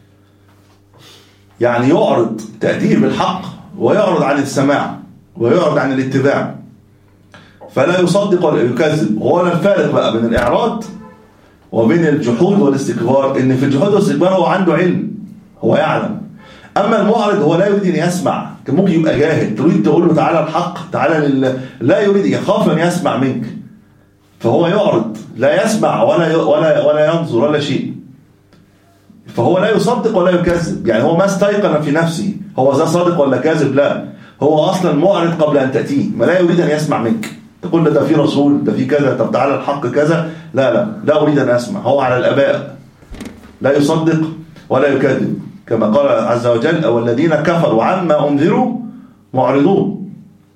يعني يعرض تأديب بالحق ويعرض عن السماع ويعرض عن الاتباع، فلا يصدق ولا يكذب. هو الفارق بقى بين الإعراض وبين الجحود والاستكبار، إن في الجحود والاستكبار هو عنده علم، هو يعلم. أما المعرض هو لا يريد أن يسمع، ممكن يبقى جاهل تريد تقول له تعالى الحق تعالى لله، لا يريد، يخاف أن يسمع منك، فهو يعرض لا يسمع ولا ولا ولا ينظر ولا شيء، فهو لا يصدق ولا يكذب. يعني هو ما استيقن في نفسه هو ذا صادق ولا كاذب، لا، هو أصلا معرض قبل أن تأتيه، ما لا يريد أن يسمع منك. تقول له ده في رسول، ده في كذا، طب تعالى الحق كذا، لا لا لا أريد أن أسمع. هو على الآباء لا يصدق ولا يكذب، كما قال عز وجل والذين كفروا عما أنذروا معرضون.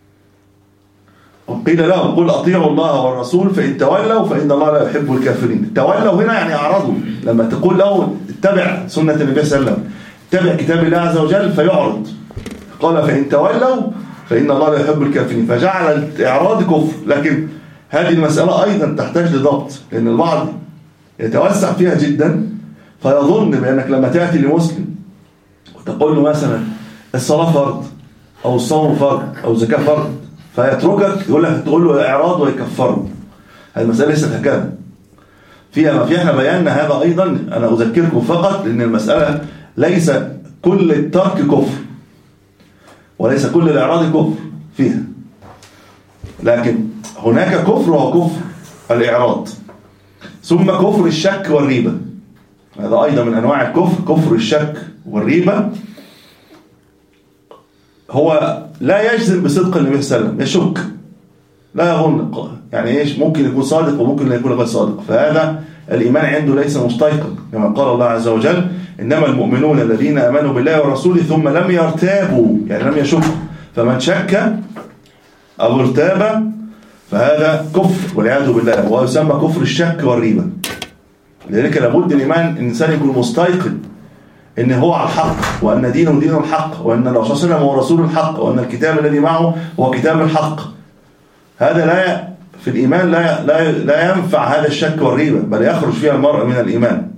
وقيل لهم قل أطيعوا الله والرسول فإن تولوا فإن الله لا يحب الكافرين. تولوا هنا يعني أعرضوا، لما تقول له اتبع سنة النبي صلى الله عليه وسلم، اتبع كتاب الله عز وجل فيعرض. قال فإن تولوا فإن الله لا يحب الكافرين، فجعل الإعراض كفر. لكن هذه المسألة أيضا تحتاج لضبط، لأن البعض يتوسع فيها جدا فيظن بأنك لما تأتي لمسلم وتقول له مثلا الصلاة فرض أو الصوم فرض أو الزكاة فرض فيتركك، يقول لك تقول له إعراض ويكفره. هذه المسألة ليست هكذا، فيها ما فيها. احنا بينا هذا أيضا، أنا أذكركم فقط لأن المسألة ليس كل الترك كفر وليس كل الإعراض كفر فيها، لكن هناك كفر وهو كفر الإعراض. ثم كفر الشك والريبة، هذا أيضا من أنواع الكفر. كفر الشك والريبة هو لا يجزم بصدق النبي صلى الله عليه وسلم، يشك، لا يظن، يعني إيش ممكن يكون صادق وممكن لا يكون غير صادق، فهذا الإيمان عنده ليس مستيقن. كما قال الله عز وجل إنما المؤمنون الذين آمنوا بالله ورسوله ثم لم يرتابوا، يعني لم يشكوا. فمن شك أو ارتاب فهذا كفر والعياذ بالله، وهو يسمى كفر الشك والريبة. لذلك لابد الإيمان الإنسان يكون مستيقن إن هو على الحق، وأن دينه دين الحق، وأن الرسول صلى الله عليه وسلم هو رسول الحق، وأن الكتاب الذي معه هو كتاب الحق. هذا لا في الإيمان لا لا لا ينفع هذا الشك والريبة، بل يخرج فيها المرء من الإيمان.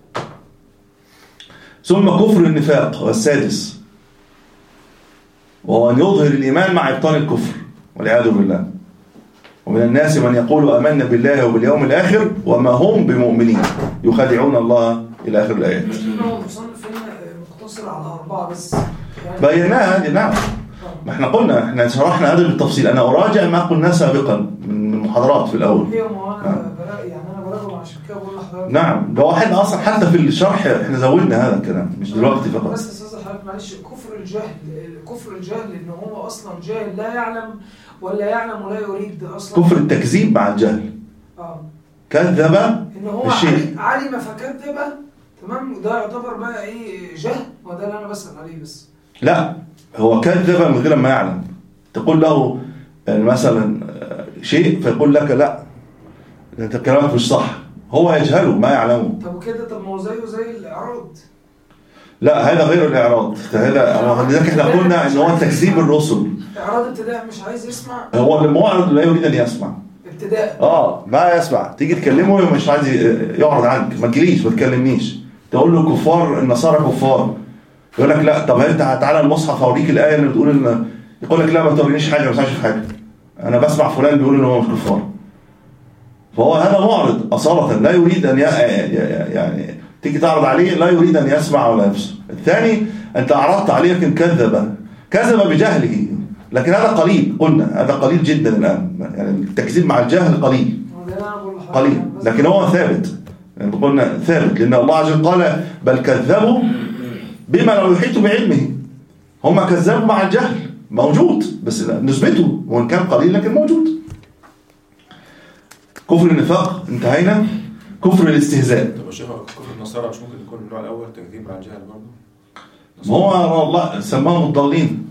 ثم كفر النفاق والسادس، وهو أن يظهر الإيمان مع إبطال الكفر والعياذ بالله. ومن الناس من يقول آمنا بالله وباليوم الآخر وما هم بمؤمنين يخادعون الله إلى آخر الآيات. مقتصر على أربعة بس بيناها هذه، نعم، ما احنا قلنا، احنا شرحنا هذا بالتفصيل. أنا أراجع ما قلنا سابقا من محاضرات في الأول. هي ما أنا برا يعني أنا براجع عشان كده بقول لحضرتك. نعم، ده واحد اصلا حتى في الشرح احنا زودنا هذا الكلام مش دلوقتي فقط. بس استاذ حضرتك معلش، كفر الجهل، كفر الجهل ان هو اصلا جاهل لا يعلم ولا يعلم ولا يريد اصلا. كفر التكذيب مع الجهل. اه كذب ان هو الشيء. علم فكذب، تمام، ده يعتبر بقى ايه؟ جهل، وده اللي انا بسأل عليه بس. لا، هو كذب من غير ما يعلم. تقول له مثلا شيء فيقول لك لا انت كلامك مش صح، هو يجهله ما يعلمه. طب كده، طب ما هو زيه زي الاعراض. لا، هذا غير الاعراض، هذا لذلك احنا قلنا ان هو تكذيب الرسل. اعراض ابتداء، مش عايز يسمع. هو المعرض لا يريد ان يسمع ابتداء. اه ما يسمع، تيجي تكلمه مش عايز يعرض عنك، ما تجيليش ما تكلمنيش. تقول له كفار النصارى كفار، يقول لك لا، طب انت تعالى المصحف اوريك الايه اللي بتقول ان، يقول لك لا ما تورينيش حاجه، مش عايز حاجه، انا بسمع فلان بيقول ان هو مش كفار. فهو هذا معرض اصاله لا يريد ان يعني تيجي تعرض عليه لا يريد ان يسمع ولا يبصر. الثاني انت عرضت عليه لكن كذب، كذب بجهله، لكن هذا قليل، قلنا هذا قليل جدا الان، يعني التكذيب مع الجهل قليل قليل، لكن هو ثابت، يعني قلنا ثابت، لان الله عز وجل قال بل كذبوا بما لم يحيطوا بعلمه. هم كذبوا مع الجهل، موجود بس نسبته وان كان قليل لكن موجود. كفر النفاق انتهينا. كفر الاستهزاء. طب يا شيخ، كفر النصارى مش ممكن يكون النوع الاول تكذيب مع الجهل برضه؟ ما هو الله سماهم الضالين،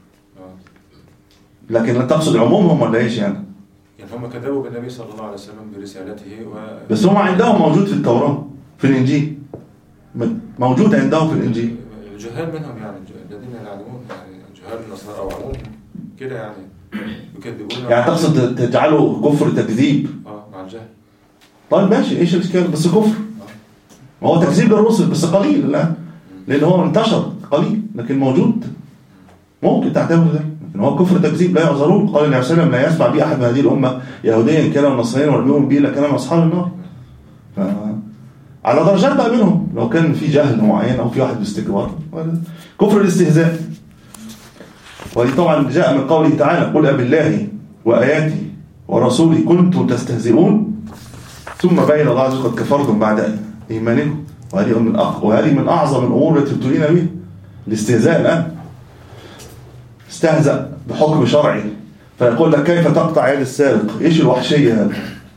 لكن لا تقصد عمومهم ولا ايش يعني؟ يعني هم كذبوا بالنبي صلى الله عليه وسلم برسالته و... بس هم عندهم موجود في التوراة في الإنجيل، موجود عندهم في الإنجيل. الجهال منهم يعني الذين لا يعلمون، يعني جهال النصارى أو عمومهم كده يعني يكذبون. يعني تقصد تجعله كفر تكذيب؟ اه مع الجهل. طيب ماشي، ايش الاشكال؟ بس كفر. ما هو تكذيب للرسل بس قليل الآن، لأن هو انتشر قليل لكن موجود، ممكن تعتبر ذلك، لكن هو كفر تكذيب لا يعذرون. قال النبي صلى الله عليه وسلم لا يسمع بي أحد من هذه الأمة يهوديا كان ونصرانيا ولم يؤمن به لكان من أصحاب النار. ف... على درجات بقى منهم، لو كان في جهل معين أو في واحد باستكبار. كفر الاستهزاء، ودي طبعا جاء من قوله تعالى قل أبالله وآياته ورسوله كنتم تستهزئون ثم بين الله عز وجل قد كفرتم بعد إيمانكم. وهذه من أق... وهذه من أعظم الأمور التي ابتلين بها، الاستهزاء الآن. استهزأ بحكم شرعي فيقول لك كيف تقطع يد السارق؟ ايش الوحشية هذا؟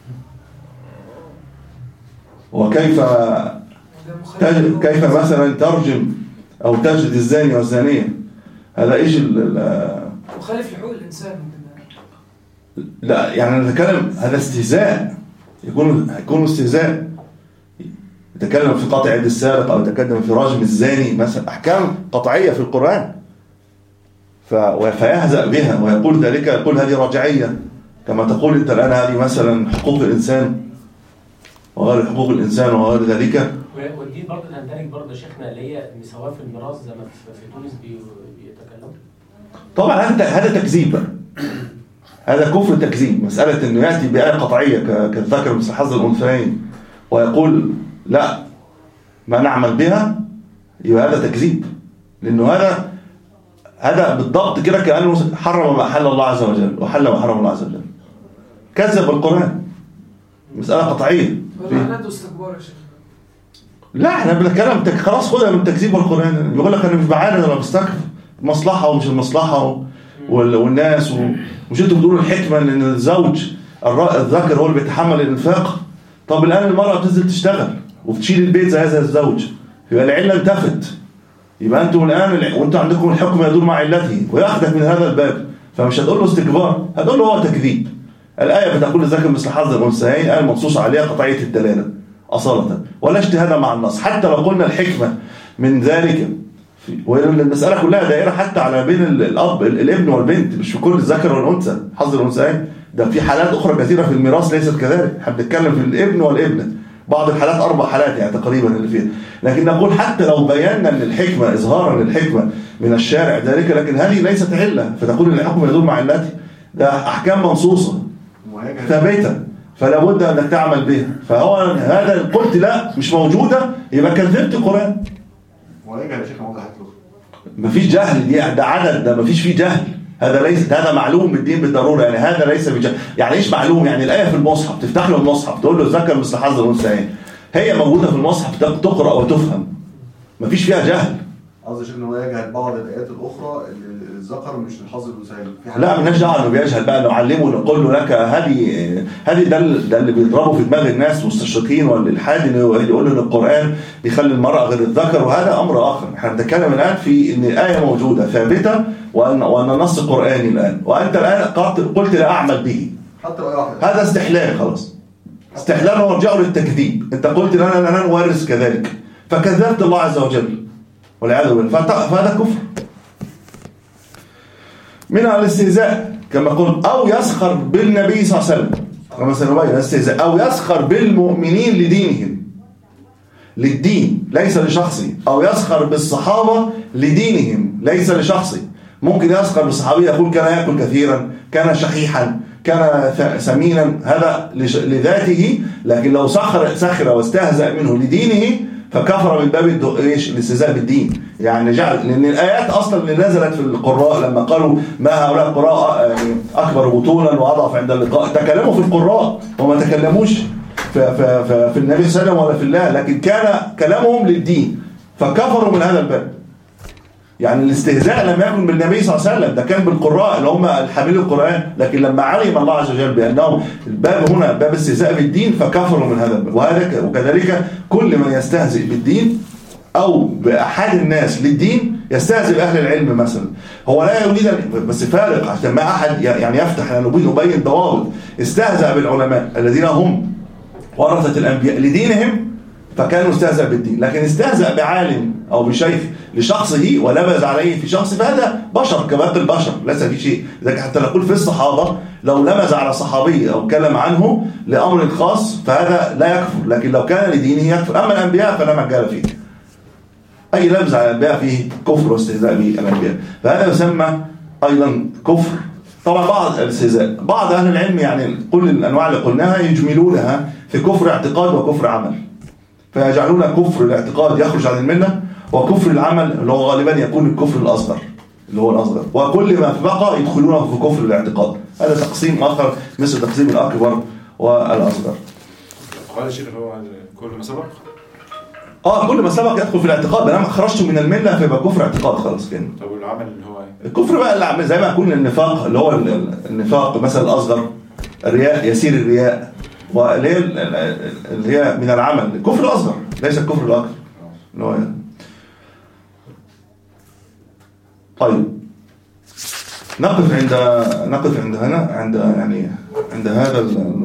وكيف تج... كيف مثلا ترجم او تجد الزاني والزانية؟ هذا ايش ال مخالف لحقوق الانسان. لا يعني نتكلم هذا استهزاء، يكون يكون استهزاء. يتكلم في قطع يد السارق او يتكلم في رجم الزاني مثلا، احكام قطعية في القرآن، فيهزأ بها ويقول ذلك، يقول هذه رجعية، كما تقول انت الآن هذه مثلا حقوق الإنسان وغير حقوق الإنسان وغير ذلك. ودي برضه تندرج برضه شيخنا اللي هي مساواة في الميراث زي ما في تونس بيتكلموا. طبعا هذا هذا تكذيب، هذا كفر تكذيب. مسألة انه يأتي بآية قطعية كالذكر مثل حظ الأنثيين ويقول لا ما نعمل بها، يبقى هذا تكذيب، لأنه هذا هذا بالضبط كده كأنه حرم ما أحل الله عز وجل وحل ما حرم الله عز وجل، كذب القرآن. مسألة قطعية. عنده استكبار يا شيخ. لا احنا بنتكلم تك... خلاص خدها من تكذيب القرآن. بيقول لك انا مش بعاند، انا بستكبر، مصلحة ومش المصلحة و... وال... والناس و... مش انتوا بتقولوا الحكمة ان الزوج الر... الذكر هو اللي بيتحمل الانفاق. طب الآن المرأة بتنزل تشتغل وبتشيل البيت زي هذا الزوج، يبقى العلة انتفت. يبقى انتوا الآن وانتوا عندكم الحكم يدور مع علته ويأخذك من هذا الباب، فمش هتقول له استكبار، هتقول له هو تكذيب. الآية بتقول الذكر مثل حظ الأنثيين، آية منصوص عليها قطعية الدلالة أصالة ولا اجتهاد مع النص. حتى لو قلنا الحكمة من ذلك، والمسألة كلها دائرة حتى على بين الأب الابن والبنت، مش في كل الذكر والأنثى حظ الأنثيين، ده في حالات أخرى كثيرة في الميراث ليست كذلك. احنا بنتكلم في الابن والابنة، بعض الحالات أربع حالات يعني تقريبا اللي فيها. لكن نقول حتى لو بينا أن الحكمة إظهارا للحكمة من الشارع ذلك، لكن هذه ليست علة، فتقول أن الحكم يدور مع علته. ده أحكام منصوصة ثابتة فلا بد أنك تعمل بها. فهو هذا قلت لا مش موجودة، يبقى كذبت القرآن. ويجهل يا شيخ موضح له مفيش جهل، دي ده عدد، ده مفيش فيه جهل. هذا ليس هذا معلوم بالدين بالضروره، يعني هذا ليس بجهل. يعني ايش معلوم؟ يعني الايه في المصحف تفتح له المصحف تقول له ذكر مثل حظ الانثيين، هي موجوده في المصحف تقرا وتفهم، مفيش فيها جهل. قصدي شيخ ان هو يجهل بعض الايات الاخرى اللي الذكر مش الحظ الانثيين. لا مالناش دعوه انه بيجهل بقى، نعلمه نقول له لك هذه هذه ده ده اللي بيضربه في دماغ الناس مستشرقين والالحاد، انه يقول له ان القران بيخلي المراه غير الذكر، وهذا امر اخر. احنا بنتكلم الان في ان الايه موجوده ثابته وان وان النص قراني الان، وانت الان قلت لا اعمل به، حتى لو واحد هذا استحلال خلاص. استحلال ورجعه للتكذيب. انت قلت لنا لا نورث كذلك فكذبت الله عز وجل والعياذ بالله، فهذا كفر. منها الاستهزاء كما قلت، او يسخر بالنبي صلى الله عليه وسلم كما سنبين الاستهزاء، او يسخر بالمؤمنين لدينهم، للدين ليس لشخصي، او يسخر بالصحابه لدينهم ليس لشخصي. ممكن يسخر بالصحابي يقول كان ياكل كثيرا، كان شحيحا، كان سمينا، هذا لذاته، لكن لو سخر سخر واستهزأ منه لدينه فكفر من باب ايش؟ الاستهزاء بالدين. يعني جعل، لان الايات اصلا اللي نزلت في القراء لما قالوا ما هؤلاء القراء يعني اكبر بطولا واضعف عند اللقاء، تكلموا في القراء وما تكلموش في, في, في, في النبي صلى الله عليه وسلم ولا في الله، لكن كان كلامهم للدين فكفروا من هذا الباب. يعني الاستهزاء لم يكن بالنبي صلى الله عليه وسلم، ده كان بالقراء اللي هم الحاملين القرآن، لكن لما علم الله عز وجل بأنهم الباب هنا باب استهزاء بالدين فكفروا من هذا الباب. وهذا وكذلك كل من يستهزئ بالدين أو بأحد الناس للدين يستهزئ بأهل العلم مثلا، هو لا يريد بس فارق عشان ما أحد يعني يفتح، لأنه نبين ضوابط. استهزأ بالعلماء الذين هم ورثة الأنبياء لدينهم فكانوا استهزأ بالدين، لكن استهزأ بعالم أو بشيخ لشخصه ولبز عليه في شخص فهذا بشر كباقي البشر ليس في شيء. إذا حتى نقول في الصحابة لو لمز على صحابي أو كلم عنه لأمر خاص فهذا لا يكفر، لكن لو كان لدينه يكفر. أما الأنبياء فلا مجال فيه، أي لمز على الأنبياء فيه كفر واستهزاء بالأنبياء، فهذا يسمى أيضا كفر. طبعا بعض الاستهزاء بعض أهل العلم يعني كل الأنواع اللي قلناها يجملونها في كفر اعتقاد وكفر عمل، فيجعلون كفر الاعتقاد يخرج عن الملة، وكفر العمل اللي هو غالبا يكون الكفر الأصغر اللي هو الأصغر، وكل ما بقى يدخلونه في كفر الاعتقاد. هذا تقسيم آخر مثل تقسيم الأكبر والأصغر. قال الشيخ هو كل ما سبق اه كل ما سبق يدخل في الاعتقاد، لما خرجت من الملة فيبقى كفر اعتقاد خلاص كده. طب والعمل اللي هو ايه؟ الكفر بقى اللي زي ما يكون النفاق اللي هو النفاق مثلا الأصغر، الرياء يسير الرياء، واللي هي اللي هي من العمل، الكفر الأصغر ليس الكفر الأكبر اللي هو يعني. طيب نقف عند نقف عند هنا عند يعني عند هذا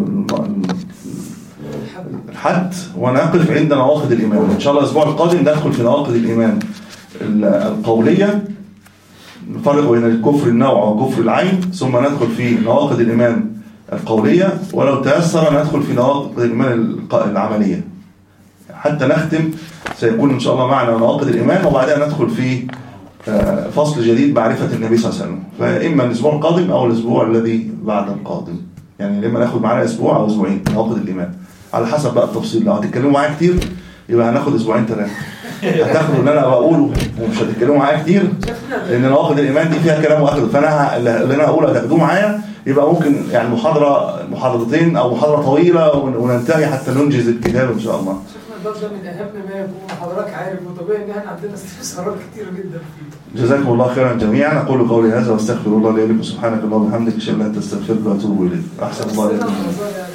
الحد، ونقف عند نواقض الإيمان. إن شاء الله الأسبوع القادم ندخل في نواقض الإيمان القولية، نفرق بين الكفر النوع وكفر العين، ثم ندخل في نواقض الإيمان القولية، ولو تيسر ندخل في نواقض الإيمان العملية حتى نختم. سيكون إن شاء الله معنا نواقض الإيمان، وبعدها ندخل في فصل جديد معرفة النبي صلى الله عليه وسلم، فإما الأسبوع القادم أو الأسبوع الذي بعد القادم، يعني لما ناخد معنا أسبوع أو أسبوعين نواقض الإيمان على حسب بقى التفصيل. لو هتتكلموا معايا كتير يبقى هناخد أسبوعين ثلاثة، هتاخدوا اللي أنا بقوله ومش هتتكلموا معايا كتير، لأن نواقض الإيمان دي فيها كلام وأخذ، فأنا اللي أنا أقوله هتاخدوه معايا، يبقى ممكن يعني محاضرة محاضرتين أو محاضرة طويلة وننتهي حتى ننجز الكتاب إن شاء الله. ده من أهم ما يكون، حضرتك عارف وطبيعي إن احنا عندنا استفسارات كتير جدا فيه. جزاكم الله خيرا جميعا. أقول قولي هذا واستغفر الله لي ولكم، سبحانك اللهم وبحمدك أشهد أن لا إله إلا أنت أستغفرك وأتوب إليك. أحسن الله إليكم.